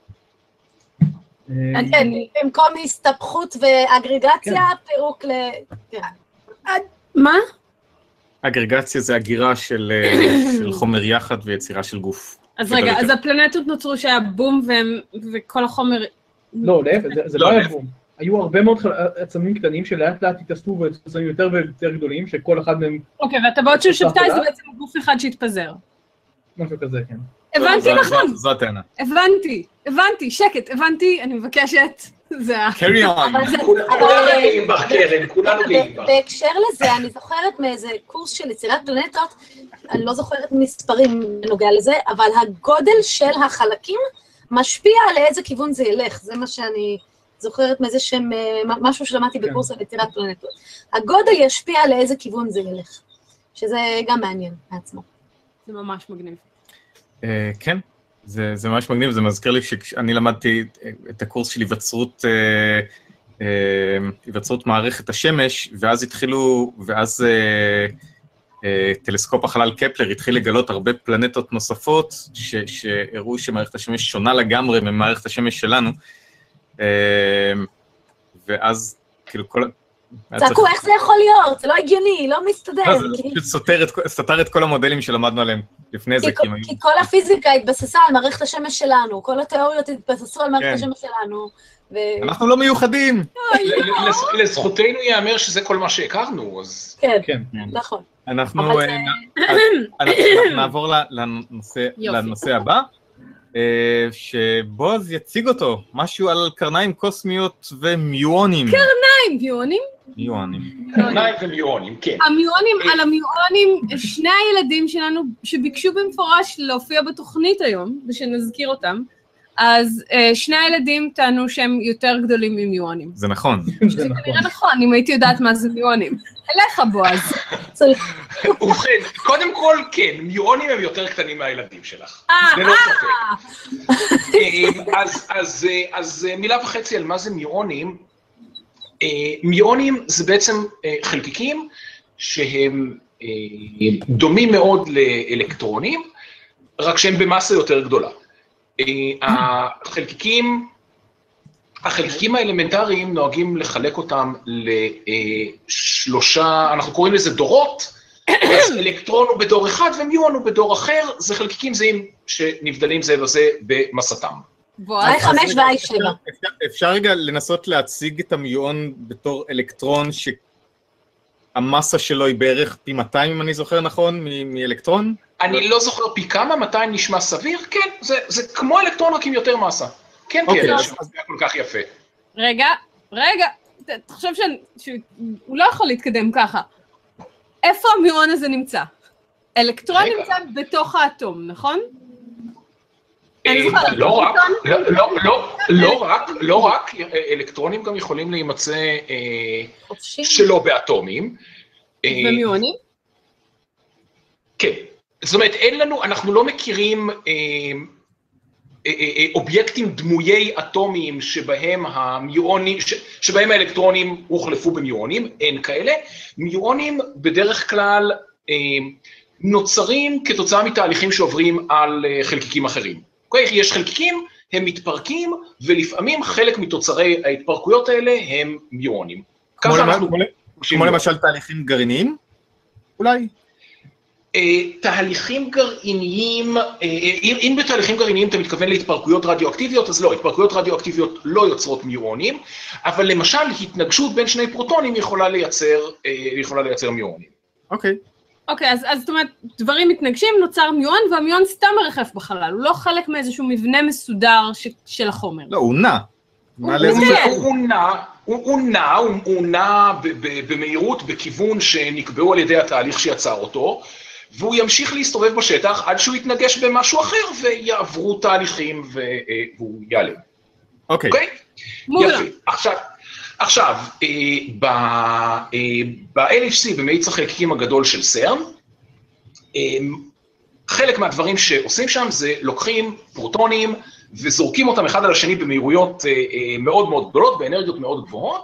כן, במקום הסתבכות ואגרגציה, פירוק ל... מה? אגרגציה זה הגירה של חומר יחד ויצירה של גוף. אז רגע, אז הפלנטות נוצרו שהיה בום וכל החומר... לא, זה לא היה בום. היו הרבה מאוד עצמים קטנים שלאט לאט התאספו ועצמים יותר ויותר גדולים, שכל אחד מהם... אוקיי, והטבעות של שבתאי זה בעצם גוף אחד שהתפזר. משהו כזה, כן. הבנתי נכון. זו הטענה. הבנתי, הבנתי, שקט, הבנתי, אני מבקשת. זה ה... carry on. כולנו גאים בך, קרן, כולנו גאים בך. בהקשר לזה, אני זוכרת מאיזה קורס של יצירת פלנטות, אני לא זוכרת מספרים בנוגע לזה, אבל הגודל של החלקים משפיע על איזה כיוון זה ילך, זה מה שאני זוכרת מאיזה שם, משהו שלמדתי בקורס על יצירת פלנטות. הגודל ישפיע על איזה כיוון זה ילך, שזה גם מעניין מעצמו. זה ממש מגניב. כן, זה ממש מגניב, זה מזכיר לי שאני למדתי את הקורס של היווצרות, היווצרות מערכת השמש, ואז התחילו, ואז טלסקופ החלל קפלר התחיל לגלות הרבה פלנטות נוספות, שהראו שמערכת השמש שונה לגמרי ממערכת השמש שלנו, ואז כאילו כל... צעקו, איך זה יכול להיות? זה לא הגיוני, לא מסתדר. זה פשוט סותר את כל המודלים שלמדנו עליהם לפני זה. כי כל הפיזיקה התבססה על מערכת השמש שלנו, כל התיאוריות התבססו על מערכת השמש שלנו. אנחנו לא מיוחדים. לזכותנו ייאמר שזה כל מה שהכרנו, אז... כן, נכון. אנחנו נעבור לנושא הבא, שבועז יציג אותו, משהו על קרניים קוסמיות ומיואנים. קרניים, מיואנים? מיואנים. קרניים ומיואנים, כן. המיואנים, על המיואנים, שני הילדים שלנו שביקשו במפורש להופיע בתוכנית היום, ושנזכיר אותם, אז שני הילדים טענו שהם יותר גדולים ממיואנים. זה נכון. זה כנראה נכון, אם הייתי יודעת מה זה מיואנים. אליך, בועז. ובכן, קודם כל, כן, מיואנים הם יותר קטנים מהילדים שלך. זה לא ספק. אז מילה וחצי על מה זה מיואנים. מיואנים זה בעצם חלקיקים שהם דומים מאוד לאלקטרונים, רק שהם במסה יותר גדולה. החלקיקים, החלקיקים האלמנטריים נוהגים לחלק אותם לשלושה, אנחנו קוראים לזה דורות, אז אלקטרון הוא בדור אחד ומיון הוא בדור אחר, זה חלקיקים זהים שנבדלים זה וזה במסתם. איי חמש ואיי שבע. אפשר רגע לנסות להציג את המיון בתור אלקטרון שהמסה שלו היא בערך פי מאתיים, אם אני זוכר נכון, מאלקטרון? אני לא זוכר פי כמה, מאתיים נשמע סביר, כן, זה כמו אלקטרון רק עם יותר מסה. כן, כן, זה מסביר כל כך יפה. רגע, רגע, אתה חושב שהוא לא יכול להתקדם ככה. איפה המיון הזה נמצא? אלקטרון נמצא בתוך האטום, נכון? לא רק, לא רק, לא רק, אלקטרונים גם יכולים להימצא שלא באטומים. ומיונים? כן. זאת אומרת, אין לנו, אנחנו לא מכירים אובייקטים דמויי אטומיים שבהם המיונים, שבהם האלקטרונים הוחלפו במיונים, אין כאלה. מיונים בדרך כלל נוצרים כתוצאה מתהליכים שעוברים על חלקיקים אחרים. יש חלקיקים, הם מתפרקים, ולפעמים חלק מתוצרי ההתפרקויות האלה הם מיונים. כמו למשל תהליכים גרעיניים? אולי? תהליכים גרעיניים, אם בתהליכים גרעיניים אתה מתכוון להתפרקויות רדיואקטיביות, אז לא, התפרקויות רדיואקטיביות לא יוצרות מיונים, אבל למשל התנגשות בין שני פרוטונים יכולה לייצר, יכולה לייצר מיונים. אוקיי. אוקיי, אז זאת אומרת, דברים מתנגשים, נוצר מיון, והמיון סתם מרחף בחלל, הוא לא חלק מאיזשהו מבנה מסודר של החומר. לא, הוא נע. הוא נע, הוא נע, הוא נע במהירות בכיוון שנקבעו על ידי התהליך שיצר אותו, והוא ימשיך להסתובב בשטח עד שהוא יתנגש במשהו אחר, ויעברו תהליכים והוא ייעלם. אוקיי. יפה. עכשיו, עכשיו, ב-אל אייץ' סי, במאיץ החלקיקים הגדול של סרן, חלק מהדברים שעושים שם זה לוקחים פרוטונים וזורקים אותם אחד על השני במהירויות מאוד מאוד גדולות, באנרגיות מאוד גבוהות,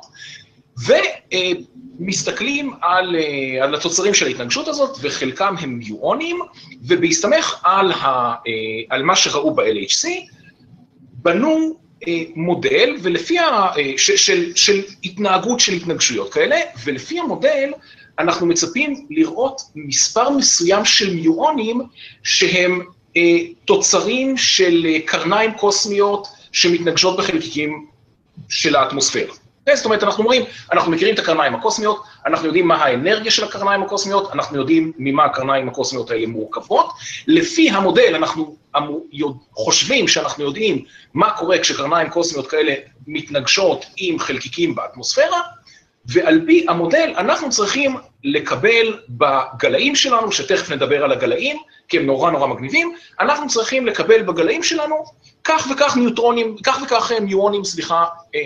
ומסתכלים על, על התוצרים של ההתנגשות הזאת, וחלקם הם מיואנים, ובהסתמך על, ה, על מה שראו ב-אל אייץ' סי, בנו מודל ולפי ה, ש, של, של התנהגות של התנגשויות כאלה, ולפי המודל אנחנו מצפים לראות מספר מסוים של מיואנים, שהם תוצרים של קרניים קוסמיות שמתנגשות בחלקיקים של האטמוספירה. זאת אומרת, אנחנו אומרים, אנחנו מכירים את הקרניים הקוסמיות, אנחנו יודעים מה האנרגיה של הקרניים הקוסמיות, אנחנו יודעים ממה הקרניים הקוסמיות האלה מורכבות, לפי המודל אנחנו חושבים שאנחנו יודעים מה קורה כשקרניים קוסמיות כאלה מתנגשות עם חלקיקים באטמוספירה, ועל פי המודל אנחנו צריכים לקבל בגלאים שלנו, שתכף נדבר על הגלאים, כי הם נורא נורא מגניבים, אנחנו צריכים לקבל בגלאים שלנו כך וכך ניוטרונים, כך וכך מיואנים, סליחה, אה,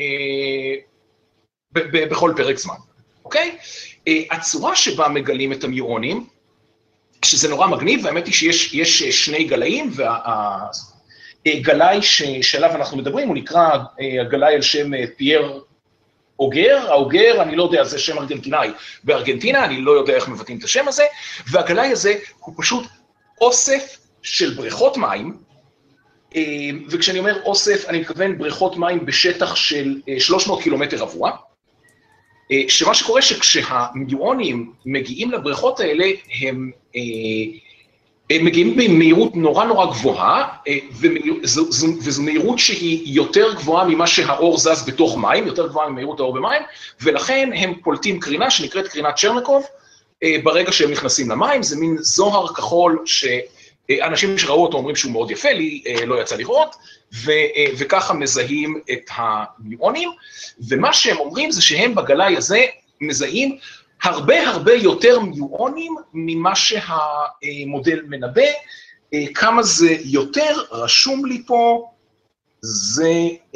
ב- ב- בכל פרק זמן, אוקיי? אה, הצורה שבה מגלים את המיואנים, שזה נורא מגניב, והאמת היא שיש יש שני גלאים, והגלאי שעליו אנחנו מדברים, הוא נקרא הגלאי על שם פייר אוגר, האוגר, אני לא יודע, זה שם ארגנטינאי בארגנטינה, אני לא יודע איך מבטאים את השם הזה, והגלאי הזה הוא פשוט אוסף של בריכות מים, וכשאני אומר אוסף, אני מתכוון בריכות מים בשטח של שלוש מאות קילומטר רבוע, שמה שקורה שכשהמיואנים מגיעים לבריכות האלה, הם, הם מגיעים במהירות נורא נורא גבוהה, וזו, וזו מהירות שהיא יותר גבוהה ממה שהאור זז בתוך מים, יותר גבוהה ממהירות האור במים, ולכן הם פולטים קרינה שנקראת קרינת צ'רניקוב, ברגע שהם נכנסים למים, זה מין זוהר כחול שאנשים שראו אותו אומרים שהוא מאוד יפה, לי לא יצא לראות, ו, וככה מזהים את המיואנים, ומה שהם אומרים זה שהם בגלאי הזה מזהים הרבה הרבה יותר מיואנים ממה שהמודל מנבא. כמה זה יותר, רשום לי פה, זה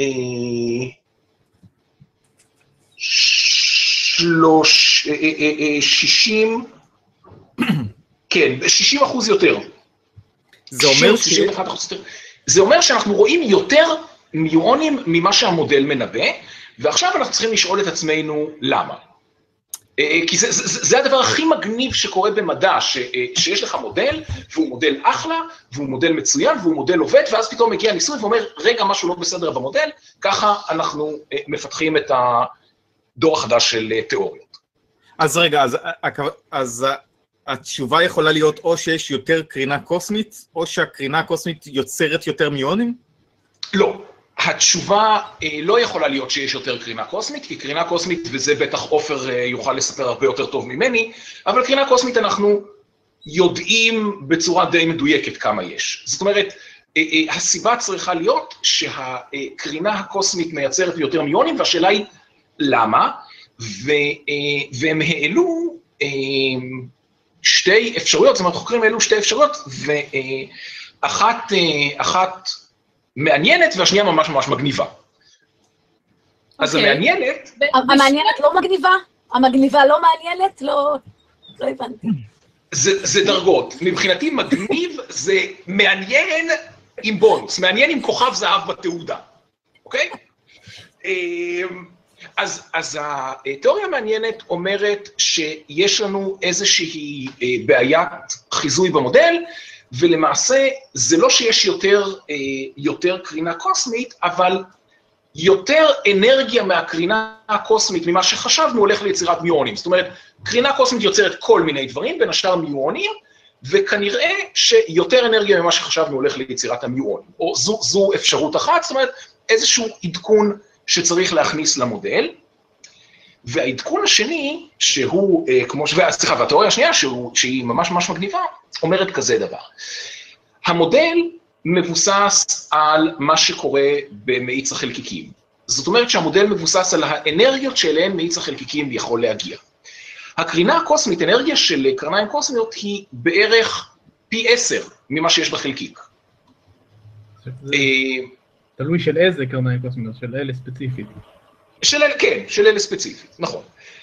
שלוש, שישים, כן, שישים אחוז יותר. זה אומר ש... שישים ואחד אחוז יותר. זה אומר שאנחנו רואים יותר מיואנים ממה שהמודל מנבא, ועכשיו אנחנו צריכים לשאול את עצמנו למה. כי זה, זה, זה הדבר הכי מגניב שקורה במדע, ש, שיש לך מודל, והוא מודל אחלה, והוא מודל מצוין, והוא מודל עובד, ואז פתאום מגיע ניסוי ואומר, רגע, משהו לא בסדר במודל, ככה אנחנו מפתחים את הדור החדש של תיאוריות. אז רגע, אז, אז התשובה יכולה להיות או שיש יותר קרינה קוסמית, או שהקרינה הקוסמית יוצרת יותר מיונים? לא. התשובה לא יכולה להיות שיש יותר קרינה קוסמית, כי קרינה קוסמית, וזה בטח עופר יוכל לספר הרבה יותר טוב ממני, אבל קרינה קוסמית אנחנו יודעים בצורה די מדויקת כמה יש. זאת אומרת, הסיבה צריכה להיות שהקרינה הקוסמית מייצרת יותר מיונים, והשאלה היא למה, והם העלו שתי אפשרויות, זאת אומרת, חוקרים העלו שתי אפשרויות, ואחת, אחת, מעניינת, והשנייה ממש ממש מגניבה. אז המעניינת... המעניינת לא מגניבה? המגניבה לא מעניינת? לא הבנתי. זה דרגות. מבחינתי מגניב זה מעניין עם בונוס, מעניין עם כוכב זהב בתעודה, אוקיי? אז התיאוריה המעניינת אומרת שיש לנו איזושהי בעיית חיזוי במודל, ולמעשה זה לא שיש יותר, יותר קרינה קוסמית, אבל יותר אנרגיה מהקרינה הקוסמית ממה שחשבנו הולך ליצירת מיואנים. זאת אומרת, קרינה קוסמית יוצרת כל מיני דברים, בין השאר מיואנים, וכנראה שיותר אנרגיה ממה שחשבנו הולך ליצירת המיואנים. או זו, זו אפשרות אחת, זאת אומרת, איזשהו עדכון שצריך להכניס למודל. והעדכון השני, שהוא, כמו ש... סליחה, והתיאוריה השנייה, שהוא, שהיא ממש ממש מגניבה, אומרת כזה דבר. המודל מבוסס על מה שקורה במאיץ החלקיקים. זאת אומרת שהמודל מבוסס על האנרגיות שאליהן מאיץ החלקיקים יכול להגיע. הקרינה הקוסמית, אנרגיה של קרניים קוסמיות, היא בערך פי עשר ממה שיש בחלקיק. תלוי של איזה קרניים קוסמיות, של אלה ספציפית. של אלה, כן, של אלה ספציפית, נכון.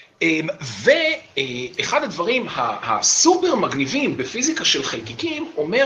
ואחד הדברים הסופר מגניבים בפיזיקה של חלקיקים אומר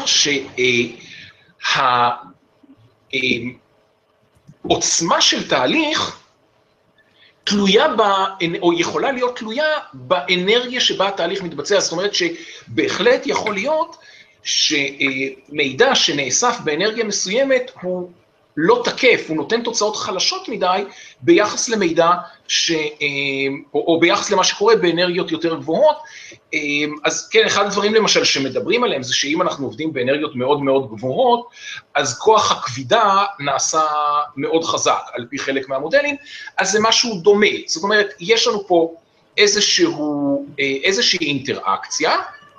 שהעוצמה של תהליך תלויה, או יכולה להיות תלויה באנרגיה שבה התהליך מתבצע. זאת אומרת שבהחלט יכול להיות שמידע שנאסף באנרגיה מסוימת הוא לא תקף, הוא נותן תוצאות חלשות מדי ביחס למידע, ש, או, או ביחס למה שקורה באנרגיות יותר גבוהות. אז כן, אחד הדברים למשל שמדברים עליהם, זה שאם אנחנו עובדים באנרגיות מאוד מאוד גבוהות, אז כוח הכבידה נעשה מאוד חזק, על פי חלק מהמודלים, אז זה משהו דומה. זאת אומרת, יש לנו פה איזשהו, איזושהי אינטראקציה,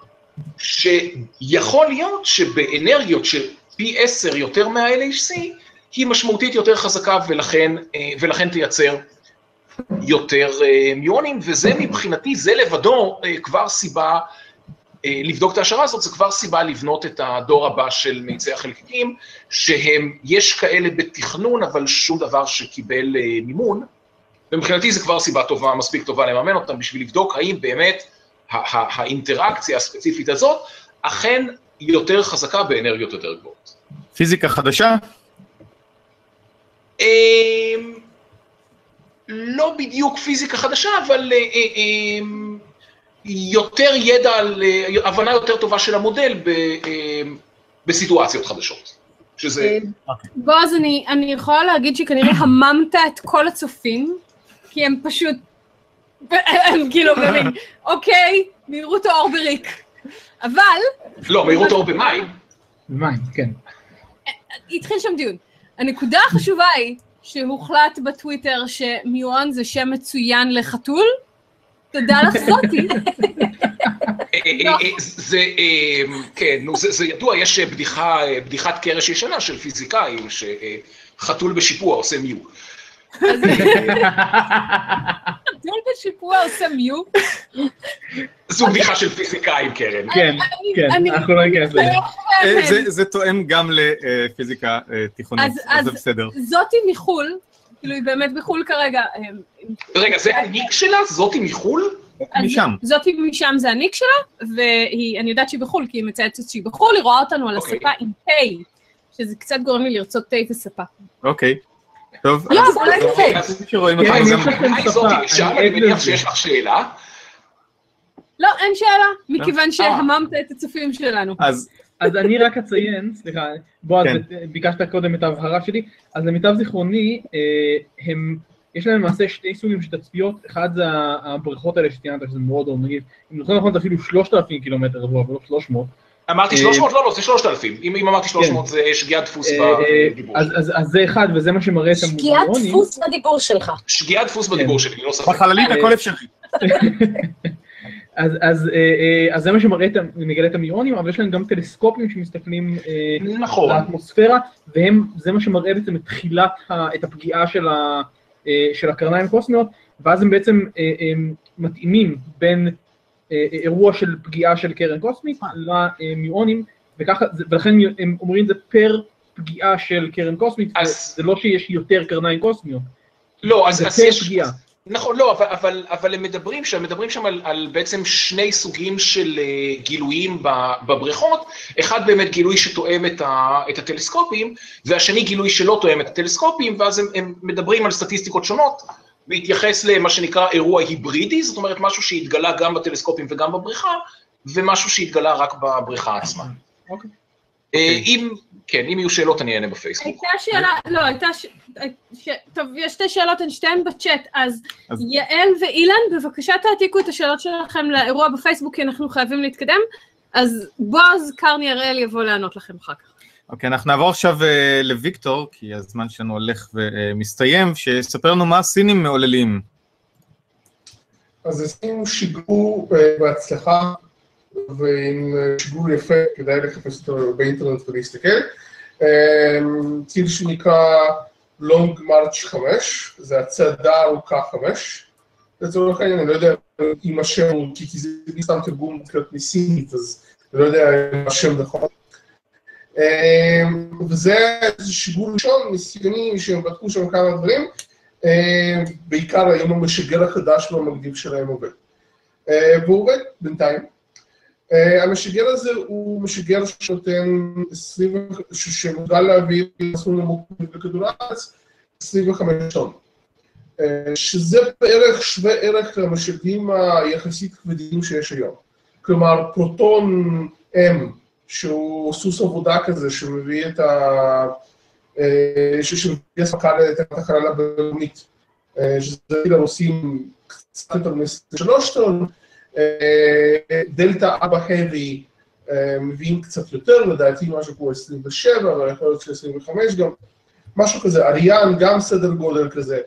שיכול להיות שבאנרגיות של פי עשר יותר מה-אל אייץ' סי, היא משמעותית יותר חזקה ולכן, ולכן תייצר יותר מיונים, וזה מבחינתי, זה לבדו כבר סיבה, לבדוק את ההשערה הזאת, זה כבר סיבה לבנות את הדור הבא של מאיצי החלקיקים, שהם, יש כאלה בתכנון, אבל שום דבר שקיבל מימון, ומבחינתי זה כבר סיבה טובה, מספיק טובה לממן אותם, בשביל לבדוק האם באמת האינטראקציה הספציפית הזאת, אכן יותר חזקה באנרגיות יותר גבוהות. פיזיקה חדשה? לא בדיוק פיזיקה חדשה, אבל יותר ידע, הבנה יותר טובה של המודל בסיטואציות חדשות. שזה... בועז, אני יכולה להגיד שכנראה הממת את כל הצופים, כי הם פשוט, הם כאילו מבין, אוקיי, מהירות האור בריק. אבל... לא, מהירות האור במים. במים, כן. התחיל שם דיון. הנקודה החשובה היא שהוחלט בטוויטר שמיואן זה שם מצוין לחתול. תודה לך זאתי. זה, כן, זה ידוע, יש בדיחת קרש ישנה של פיזיקאים, שחתול בשיפוע עושה מיו. חתול בשיפוע עושה מיו? זו בדיחה של פיזיקאים, קרן. כן, כן, אנחנו לא ניכנס לזה. זה תואם גם לפיזיקה תיכונית, אז זה בסדר. זאתי מחול, כאילו היא באמת בחול כרגע. רגע, זה הניק שלה? זאתי מחול? משם. זאתי משם זה הניק שלה, ואני יודעת שהיא בחול, כי היא מצייצת שהיא בחול, היא רואה אותנו על הספה עם תה, שזה קצת גורם לי לרצות תה וספה. אוקיי. טוב, לא, זה לא יפה. שרואים אותך גם... היי זאתי, עכשיו אני מניח שיש לך שאלה. לא, אין שאלה, מכיוון שהממת את הצופים שלנו. אז אני רק אציין, סליחה, בועז, ביקשת קודם את ההבהרה שלי, אז למיטב זיכרוני, יש להם למעשה שתי סוגים של תצפיות, אחד זה הבריכות האלה שתיינת, שזה מאוד אור, נגיד, אם נכון נכון זה אפילו שלושת אלפים קילומטר רבוע, ולא שלוש מאות. אמרתי שלוש מאות? לא, לא, זה שלושת אלפים. אם אמרתי שלוש מאות זה שגיאת דפוס בדיבור. אז זה אחד, וזה מה שמראה את שגיאת דפוס בדיבור שלך. שגיאת דפוס בדיבור שלי, לא ספק. בחללית הכל אפשרי. אז זה מה שמראה, מגלה את המיונים, אבל יש להם גם טלסקופים שמסתכלים לאטמוספירה, וזה מה שמראה בעצם את תחילת, את הפגיעה של הקרניים הקוסמיות, ואז הם בעצם מתאימים בין אירוע של פגיעה של קרן קוסמית למיונים, ולכן הם אומרים זה פר פגיעה של קרן קוסמית, זה לא שיש יותר קרניים קוסמיות, זה פר פגיעה. נכון, לא, אבל, אבל, אבל הם מדברים שם, מדברים שם על, על בעצם שני סוגים של uh, גילויים בבריכות, אחד באמת גילוי שתואם את, ה, את הטלסקופים, והשני גילוי שלא תואם את הטלסקופים, ואז הם, הם מדברים על סטטיסטיקות שונות, בהתייחס למה שנקרא אירוע היברידי, זאת אומרת משהו שהתגלה גם בטלסקופים וגם בבריכה, ומשהו שהתגלה רק בבריכה עצמה. אוקיי. אם, כן, אם יהיו שאלות אני אענה בפייסבוק. הייתה שאלה, לא, הייתה, טוב, יש שתי שאלות, הן שתיהן בצ'אט, אז יעל ואילן, בבקשה תעתיקו את השאלות שלכם לאירוע בפייסבוק, כי אנחנו חייבים להתקדם, אז בועז קרני הראל יבוא לענות לכם אחר כך. אוקיי, אנחנו נעבור עכשיו לוויקטור, כי הזמן שלנו הולך ומסתיים, שיספר לנו מה הסינים מעוללים. אז הסינים שיגרו בהצלחה, ועם שיגור יפה, כדאי לחפש אותו באינטרנט ולהסתכל. ציל שנקרא לונג מרץ' חמש, זה הצעדה ארוכה חמש. לצורך העניין, אני לא יודע אם השם הוא, כי זה סתם תרגום מוקלט מסינית, אז אני לא יודע אם השם נכון. וזה שיגור ראשון, ניסיוני שהם בדקו שם כמה דברים, בעיקר היום המשגר החדש והמגניב שלהם עובד. והוא עובד בינתיים. המשגר הזה הוא משגר שנותן, שמודע להביא מסלול נמוך בכדור הארץ, עשרים וחמש טון. שזה בערך שווה ערך למשגרים היחסית כבדים שיש היום. כלומר, פרוטון M, שהוא סוס עבודה כזה, שמביא את שמביא הספקה לתחנת החלל הבינלאומית, שזה לנוסעים קצת יותר מ-שלוש טון, דלתא ארבע Heavy מביאים קצת יותר, לדעתי משהו כמו עשרים ושבע, אבל יכול להיות ש-עשרים וחמש גם, משהו כזה, אריאן גם סדר גודל כזה.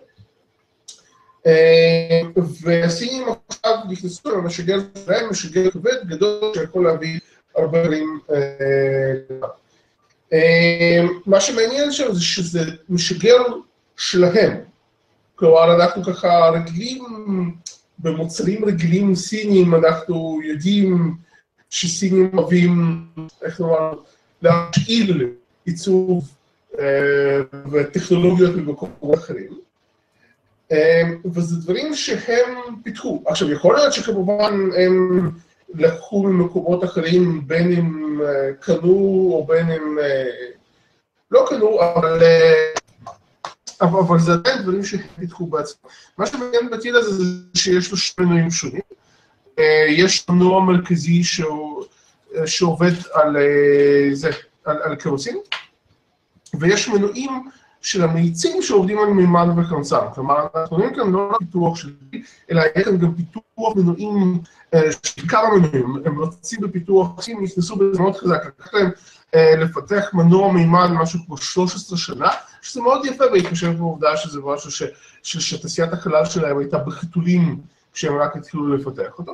והסינים עכשיו נכנסו למשגר שלהם, משגר כבד גדול שיכול להביא הרבה דברים. מה שמעניין שם זה שזה משגר שלהם, כלומר אנחנו ככה רגילים, במוצרים רגילים סינים אנחנו יודעים שסינים אוהבים, איך נאמר, להשאיל עיצוב וטכנולוגיות במקומות אחרים. וזה דברים שהם פיתחו. עכשיו, יכול להיות שכמובן הם לקחו ממקומות אחרים, בין אם קנו או בין אם לא קנו, אבל, אבל זה עדיין דברים שהם פיתחו בעצמם. מה שמעניין בטיל הזה זה שיש לו שני מנועים שונים. יש מנוע מרכזי שהוא, שעובד על, זה, על, על קרוסין, ויש מנועים של המאיצים שעובדים על מימן וקרנסן. כלומר, אנחנו רואים כאן לא רק פיתוח שלי, אלא יש כאן גם פיתוח מנועים, של כמה מנועים. הם רצים בפיתוח, הם נכנסו בזה מאוד חזק, לקח להם לפתח מנוע מימן משהו כמו שלוש עשרה שנה, שזה מאוד יפה בהתחשב בעובדה שזה משהו שתעשיית החלל שלהם הייתה בחיתולים, כשהם רק התחילו לפתח אותו.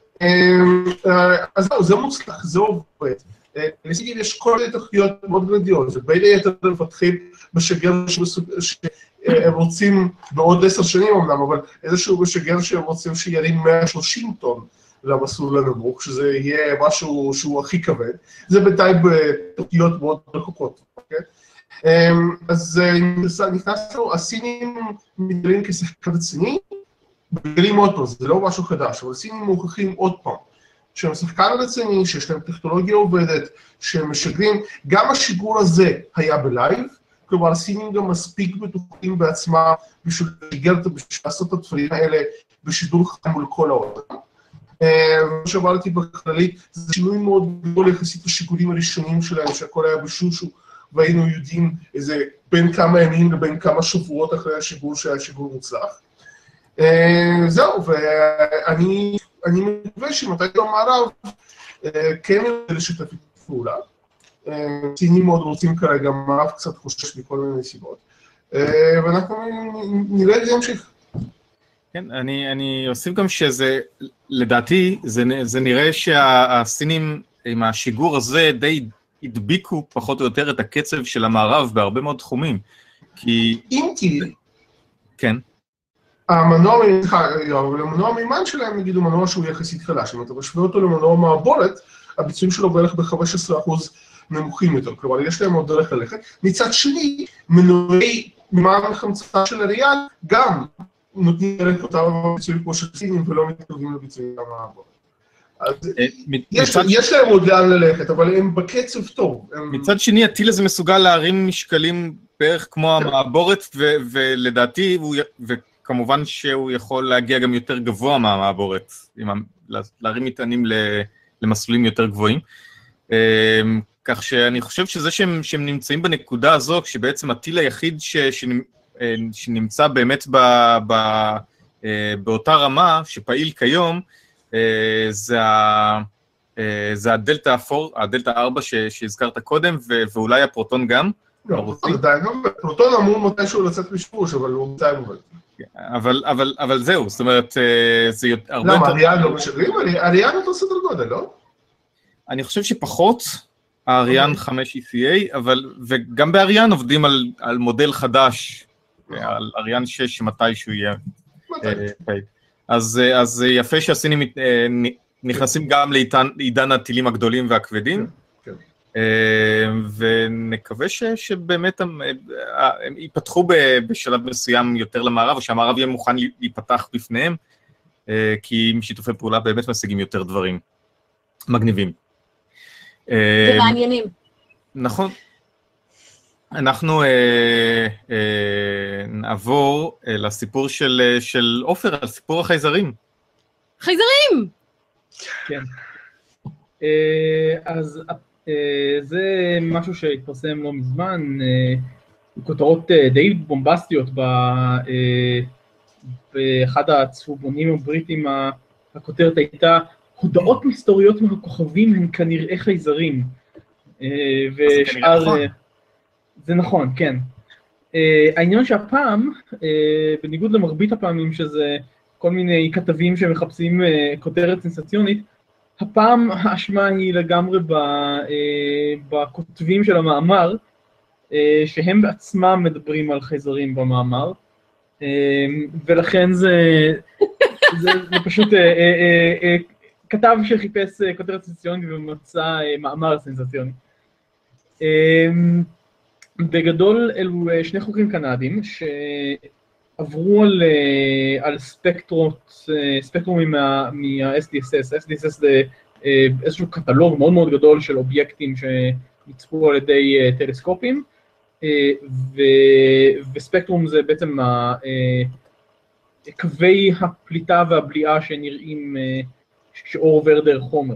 אז זהו, זה מוצלח, זה עובד. לסינים יש כל מיני תוכניות מאוד גרנדיוזיות, זה בין היתר מפתחים משגר שהם רוצים בעוד עשר שנים אמנם, אבל איזשהו משגר שהם רוצים שירים מאה ושלושים טון למסלול הנמוך, שזה יהיה משהו שהוא הכי כבד, זה בינתיים בתוכניות מאוד רחוקות, אוקיי? אז נכנסנו, הסינים מתגלים כשחקן רציני, מתגלים עוד פעם, זה לא משהו חדש, אבל הסינים מוכיחים עוד פעם, שהם שחקן רציני, שיש להם טכנולוגיה עובדת, שהם משגרים, גם השיגור הזה היה בלייב, כלומר הסינים גם מספיק בטוחים בעצמה, בשביל לעשות את הדברים האלה בשידור חי מול כל העולם. מה שאמרתי בכללית, זה שינוי מאוד גדול יחסית לשיגורים הראשונים שלהם, שהכל היה בשושו, והיינו יודעים איזה בין כמה ימים לבין כמה שבועות אחרי השיגור שהיה שיגור מוצלח. זהו, ואני מקווה שמתי במערב כן לשתף פעולה. סינים מאוד רוצים כרגע, מערב קצת חושש מכל מיני סיבות, ואנחנו נראה את זה ימשיך. כן, אני, אני אוסיף גם שזה, לדעתי, זה, זה נראה שהסינים עם השיגור הזה די הדביקו פחות או יותר את הקצב של המערב בהרבה מאוד תחומים, כי... אם כי... כן. המנוע, המנוע מימן שלהם, נגיד, הוא מנוע שהוא יחסית חלש, אם אתה משווה אותו למנוע מעבורת, הביצועים שלו בערך ב-חמישה עשר אחוז נמוכים יותר, כלומר, יש להם עוד דרך ללכת. מצד שני, מנועי מימן חמצן של אריאן, גם נותנים דרך אותם ביצועים כמו של סינים, ולא מתקרבים לביצועים המעבורת. יש להם עוד לאן ללכת, אבל הם בקצב טוב. מצד שני, הטיל הזה מסוגל להרים משקלים בערך כמו המעבורת, ולדעתי, וכמובן שהוא יכול להגיע גם יותר גבוה מהמעבורת, להרים מטענים למסלולים יותר גבוהים. כך שאני חושב שזה שהם נמצאים בנקודה הזו, כשבעצם הטיל היחיד שנמצא באמת באותה רמה, שפעיל כיום, זה הדלתא ארבע שהזכרת קודם, ואולי הפרוטון גם. לא, עדיין, הפרוטון אמור מתישהו לצאת משפוש, אבל הוא מצא עובד. אבל זהו, זאת אומרת, זה הרבה יותר... למה, אריאן לא משגרים? אריאן אותו סדר גודל, לא? אני חושב שפחות, האריאן חמש אי סי איי, וגם באריאן עובדים על מודל חדש, על אריאן שש מתישהו יהיה. אז יפה שהסינים נכנסים גם לעידן הטילים הגדולים והכבדים, ונקווה שבאמת הם ייפתחו בשלב מסוים יותר למערב, או שהמערב יהיה מוכן להיפתח בפניהם, כי עם שיתופי פעולה באמת משיגים יותר דברים מגניבים. ומעניינים. נכון. אנחנו נעבור לסיפור של עופר, על סיפור החייזרים. חייזרים! כן. אז זה משהו שהתפרסם לא מזמן, כותרות די בומבסטיות באחד הצהובונים הבריטים, הכותרת הייתה, הודעות מסתוריות מהכוכבים הן כנראה חייזרים. ושאר... זה נכון, כן. העניין שהפעם, בניגוד למרבית הפעמים שזה כל מיני כתבים שמחפשים כותרת סנסציונית, הפעם האשמה היא לגמרי בכותבים של המאמר, שהם בעצמם מדברים על חייזרים במאמר, ולכן זה, זה, זה פשוט כתב שחיפש כותרת סנסציונית ומצא מאמר סנסציוני. בגדול אלו שני חוקרים קנדים שעברו על, על ספקטרות, ספקטרומים מה-אס די אס אס. אס די אס אס זה איזשהו קטלוג מאוד מאוד גדול של אובייקטים שנצפו על ידי טלסקופים, ו, וספקטרום זה בעצם קווי הפליטה והבליעה שנראים כשאור עובר דרך חומר.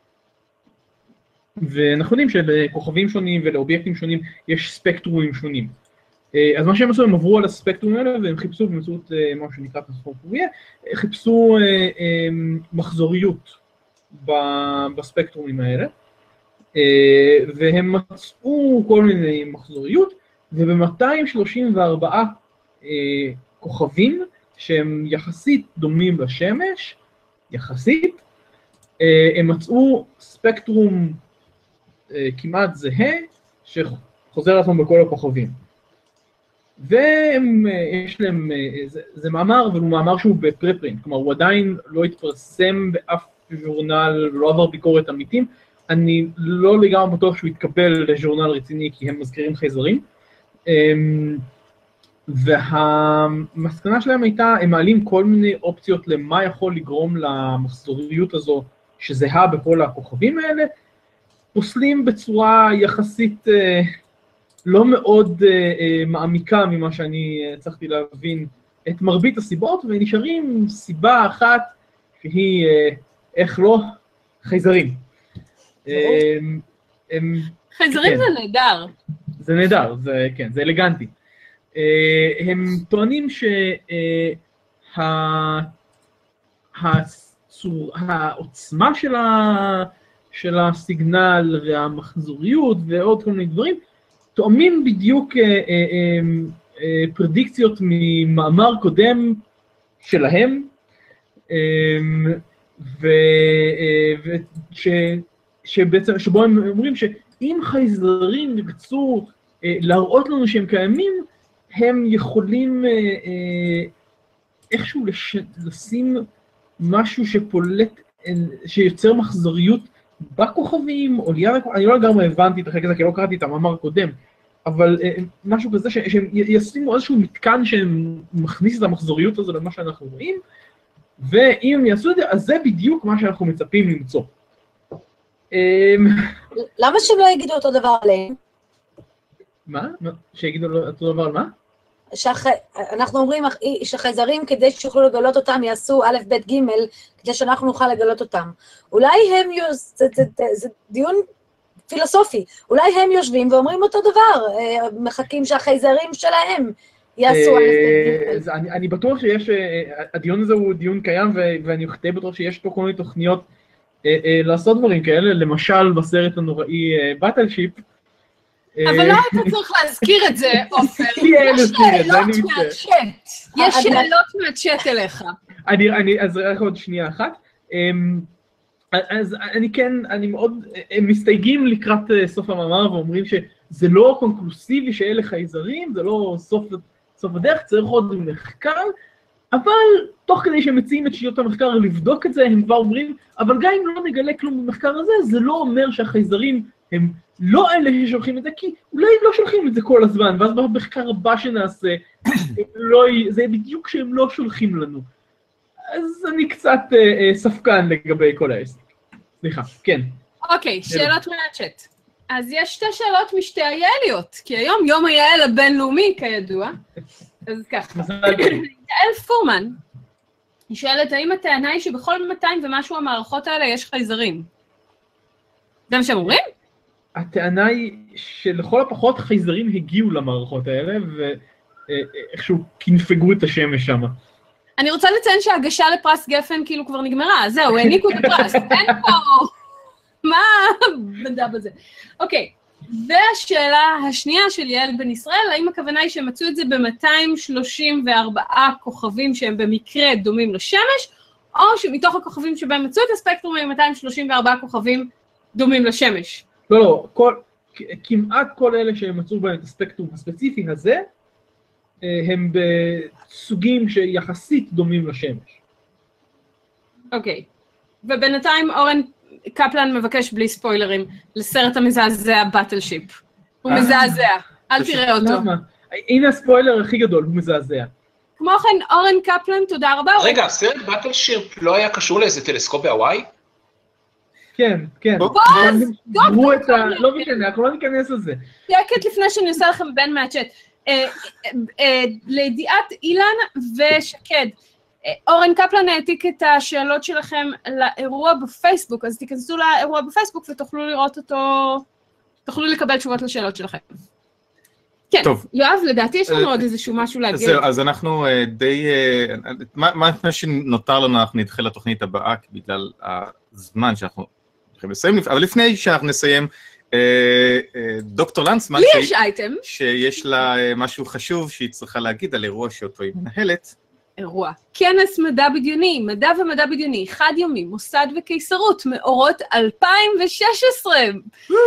ואנחנו יודעים שלכוכבים שונים ולאובייקטים שונים יש ספקטרומים שונים. אז מה שהם עשו, הם עברו על הספקטרומים האלה והם חיפשו באמצעות מה שנקרא טרנספורמציה, חיפשו מחזוריות בספקטרומים האלה, והם מצאו כל מיני מחזוריות, וב-מאתיים שלושים וארבעה כוכבים שהם יחסית דומים לשמש, יחסית, הם מצאו ספקטרום כמעט זהה, שחוזר לעצמו בכל הכוכבים. ויש להם, זה, זה מאמר, אבל הוא מאמר שהוא בפרפרינט, כלומר הוא עדיין לא התפרסם באף ז'ורנל, לא עבר ביקורת עמיתים, אני לא לגמרי בטוח שהוא יתקבל לז'ורנל רציני, כי הם מזכירים חייזרים. והמסקנה שלהם הייתה, הם מעלים כל מיני אופציות למה יכול לגרום למחזוריות הזו, שזהה בכל הכוכבים האלה, פוסלים בצורה יחסית לא מאוד מעמיקה ממה שאני צריכתי להבין את מרבית הסיבות, ונשארים סיבה אחת שהיא, איך לא, חייזרים. חייזרים זה נהדר. זה נהדר, זה כן, זה אלגנטי. הם טוענים שהעוצמה של ה... של הסיגנל והמחזוריות ועוד כל מיני דברים, תואמים בדיוק אה, אה, אה, פרדיקציות ממאמר קודם שלהם, אה, ו, אה, וש, שבעצם, שבו הם אומרים שאם חייזרים ירצו אה, להראות לנו שהם קיימים, הם יכולים אה, אה, איכשהו לש, לשים משהו שפולט, שיוצר מחזוריות, בכוכבים, או ליד הכוכבים, אני לא לגמרי הבנתי את החלק הזה, כי לא קראתי את המאמר הקודם, אבל אה, משהו כזה ש, שהם ישימו איזשהו מתקן שמכניס את המחזוריות הזו למה שאנחנו רואים, ואם הם יעשו את זה, אז זה בדיוק מה שאנחנו מצפים למצוא. למה שהם לא יגידו אותו דבר עליהם? מה? שיגידו אותו דבר על מה? שאח... אנחנו אומרים שחייזרים כדי שיוכלו לגלות אותם יעשו א' ב' ג' כדי שאנחנו נוכל לגלות אותם. אולי הם, יוס... זה, זה, זה, זה דיון פילוסופי, אולי הם יושבים ואומרים אותו דבר, מחכים שהחייזרים שלהם יעשו א' ב' ג'. אני, אני בטוח שיש, הדיון הזה הוא דיון קיים, ואני די בטוח שיש פה כל מיני תוכניות לעשות דברים כאלה, למשל בסרט הנוראי באטלשיפ, אבל לא אתה צריך להזכיר את זה, עופר. יש שאלות מהצ'אט. יש שאלות מהצ'אט אליך. אז רק עוד שנייה אחת. אז אני כן, אני מאוד, הם מסתייגים לקראת סוף המאמר ואומרים שזה לא קונקלוסיבי שאלה חייזרים, זה לא סוף הדרך, צריך עוד מחקר, אבל תוך כדי שהם מציעים את שיטות המחקר לבדוק את זה, הם כבר אומרים, אבל גם אם לא נגלה כלום במחקר הזה, זה לא אומר שהחייזרים הם לא אלה ששולחים את זה, כי אולי הם לא שולחים את זה כל הזמן, ואז במחקר הבא שנעשה, לא, זה בדיוק שהם לא שולחים לנו. אז אני קצת אה, ספקן לגבי כל העסק. סליחה, כן. אוקיי, שאלות מהצ'אט. אז יש שתי שאלות משתי היעליות, כי היום יום היעל הבינלאומי כידוע. אז ככה. יעל פורמן, היא שואלת, האם הטענה היא שבכל מאתיים ומשהו המערכות האלה יש חייזרים? זה מה שהם אומרים? הטענה היא שלכל הפחות חייזרים הגיעו למערכות האלה, ואיכשהו כנפגו את השמש שם. אני רוצה לציין שההגשה לפרס גפן כאילו כבר נגמרה, זהו, העניקו את הפרס, אין פה, מה בנדה בזה. אוקיי, והשאלה השנייה של יעל בן ישראל, האם הכוונה היא שהם מצאו את זה ב-מאתיים שלושים וארבעה כוכבים שהם במקרה דומים לשמש, או שמתוך הכוכבים שבהם מצאו את הספקטרום הם מאתיים שלושים וארבעה כוכבים דומים לשמש? לא, לא, כל, כמעט כל אלה שהם מצאו בהם את הספקטרום הספציפי הזה, הם בסוגים שיחסית דומים לשמש. אוקיי, ובינתיים אורן קפלן מבקש בלי ספוילרים לסרט המזעזע באטלשיפ. הוא מזעזע, אל תראה אותו. הנה הספוילר הכי גדול, הוא מזעזע. כמו כן, אורן קפלן, תודה רבה. רגע, הסרט באטלשיפ לא היה קשור לאיזה טלסקופ בהוואי? כן, כן. בוז! הוא את ה... לא משנה, אנחנו לא ניכנס לזה. שקט לפני שאני עושה לכם בן מהצ'אט. לידיעת אילן ושקד, אורן קפלן העתיק את השאלות שלכם לאירוע בפייסבוק, אז תיכנסו לאירוע בפייסבוק ותוכלו לראות אותו, תוכלו לקבל תשובות לשאלות שלכם. כן, טוב. יואב, לדעתי יש לנו עוד איזשהו משהו להגיד. זהו, אז אנחנו די, מה שנותר לנו אנחנו נדחה לתוכנית הבאה, בגלל הזמן שאנחנו הולכים לסיים, אבל לפני שאנחנו נסיים, דוקטור לנצמן, לי יש אייטם, שיש לה משהו חשוב שהיא צריכה להגיד על אירוע שאותו היא מנהלת. אירוע. כנס מדע בדיוני, מדע ומדע בדיוני, חד יומי, מוסד וקיסרות, מאורות אלפיים ושש עשרה. אני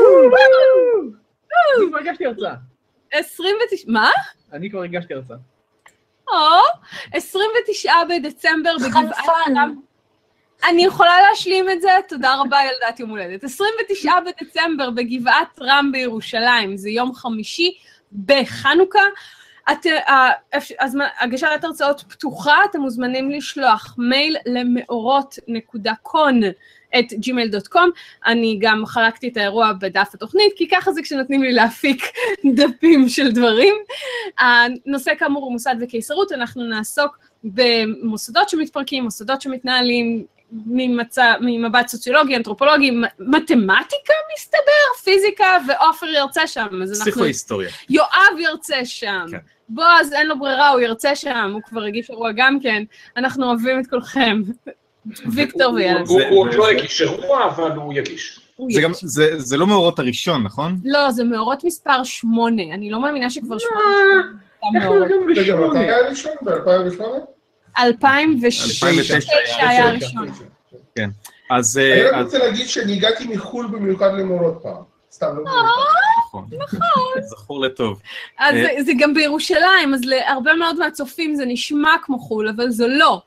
כבר הגשתי הרצאה. עשרים ותשע, מה? אני כבר הגשתי הרצאה. או, עשרים ותשעה בדצמבר בגבעת רם. אני יכולה להשלים את זה, תודה רבה ילדת יום הולדת. עשרים ותשעה בדצמבר בגבעת רם בירושלים, זה יום חמישי בחנוכה. את, אז הגשת הרצאות פתוחה, אתם מוזמנים לשלוח מייל למאורות נקודה קון את ג'ימייל דוט קום, אני גם חלקתי את האירוע בדף התוכנית, כי ככה זה כשנותנים לי להפיק דפים של דברים. הנושא כאמור הוא מוסד וקיסרות, אנחנו נעסוק במוסדות שמתפרקים, מוסדות שמתנהלים, ממצא, ממבט סוציולוגי, אנתרופולוגי, מתמטיקה מסתבר, פיזיקה, ואופר ירצה שם. פסיכו-היסטוריה. יואב ירצה שם. כן. בועז, אין לו ברירה, הוא ירצה שם, הוא כבר הגיש אירוע גם כן, אנחנו אוהבים את כולכם. ויקטור וילד. הוא לא יגיש אירוע, אבל הוא יגיש. זה לא מאורות הראשון, נכון? לא, זה מאורות מספר שמונה, אני לא מאמינה שכבר שמונה. איך הוא גם רגע, מתי היה ראשון? ב-אלפיים ושמונה? אלפיים ושש היה הראשון. כן, אז... אני רק רוצה להגיד שאני הגעתי מחול במיוחד למאורות פעם. סתם לא מאורות. נכון, זכור לטוב. אז זה גם בירושלים, אז להרבה מאוד מהצופים זה נשמע כמו חול, אבל זה לא.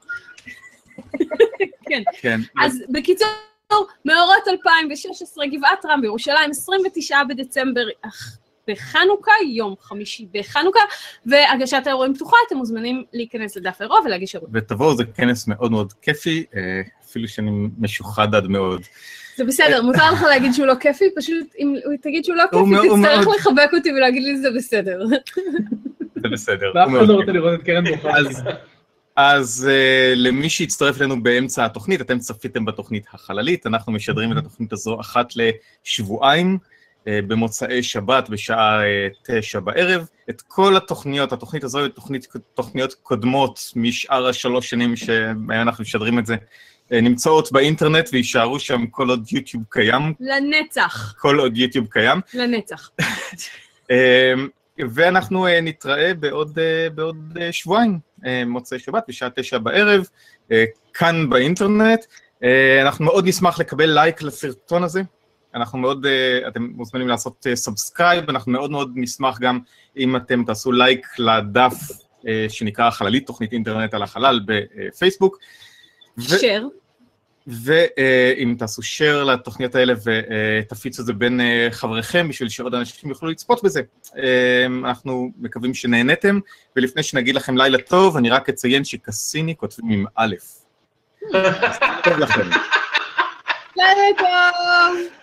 כן, אז בקיצור, מאורות אלפיים ושש עשרה, גבעת רם בירושלים, עשרים ותשעה בדצמבר, בחנוכה, יום חמישי בחנוכה, והגשת האירועים פתוחה, אתם מוזמנים להיכנס לדף האירוע ולהגיש אירועים. ותבואו, זה כנס מאוד מאוד כיפי, אפילו שאני משוחד עד מאוד. זה בסדר, מותר לך להגיד שהוא לא כיפי, פשוט אם הוא תגיד שהוא לא כיפי, תצטרך לחבק אותי ולהגיד לי זה בסדר. זה בסדר. ואף אחד לא רוצה לראות את קרן בוכה. אז uh, למי שהצטרף לנו באמצע התוכנית, אתם צפיתם בתוכנית החללית, אנחנו משדרים את התוכנית הזו אחת לשבועיים, uh, במוצאי שבת בשעה uh, תשע בערב. את כל התוכניות, התוכנית הזו, תוכנית, תוכניות קודמות משאר השלוש שנים שאנחנו משדרים את זה, uh, נמצאות באינטרנט וישארו שם כל עוד יוטיוב קיים. לנצח. כל עוד יוטיוב קיים. לנצח. uh, ואנחנו uh, נתראה בעוד, uh, בעוד uh, שבועיים. מוצאי שבת בשעה תשע בערב, כאן באינטרנט. אנחנו מאוד נשמח לקבל לייק לסרטון הזה, אנחנו מאוד, אתם מוזמנים לעשות סאבסקרייב, אנחנו מאוד מאוד נשמח גם אם אתם תעשו לייק לדף שנקרא החללית, תוכנית אינטרנט על החלל בפייסבוק. שייר. ואם תעשו שייר לתוכניות האלה ותפיצו את זה בין חבריכם, בשביל שעוד אנשים יוכלו לצפות בזה. אנחנו מקווים שנהנתם, ולפני שנגיד לכם לילה טוב, אני רק אציין שקסיני כותבים עם א'. טוב לכם. לילה טוב.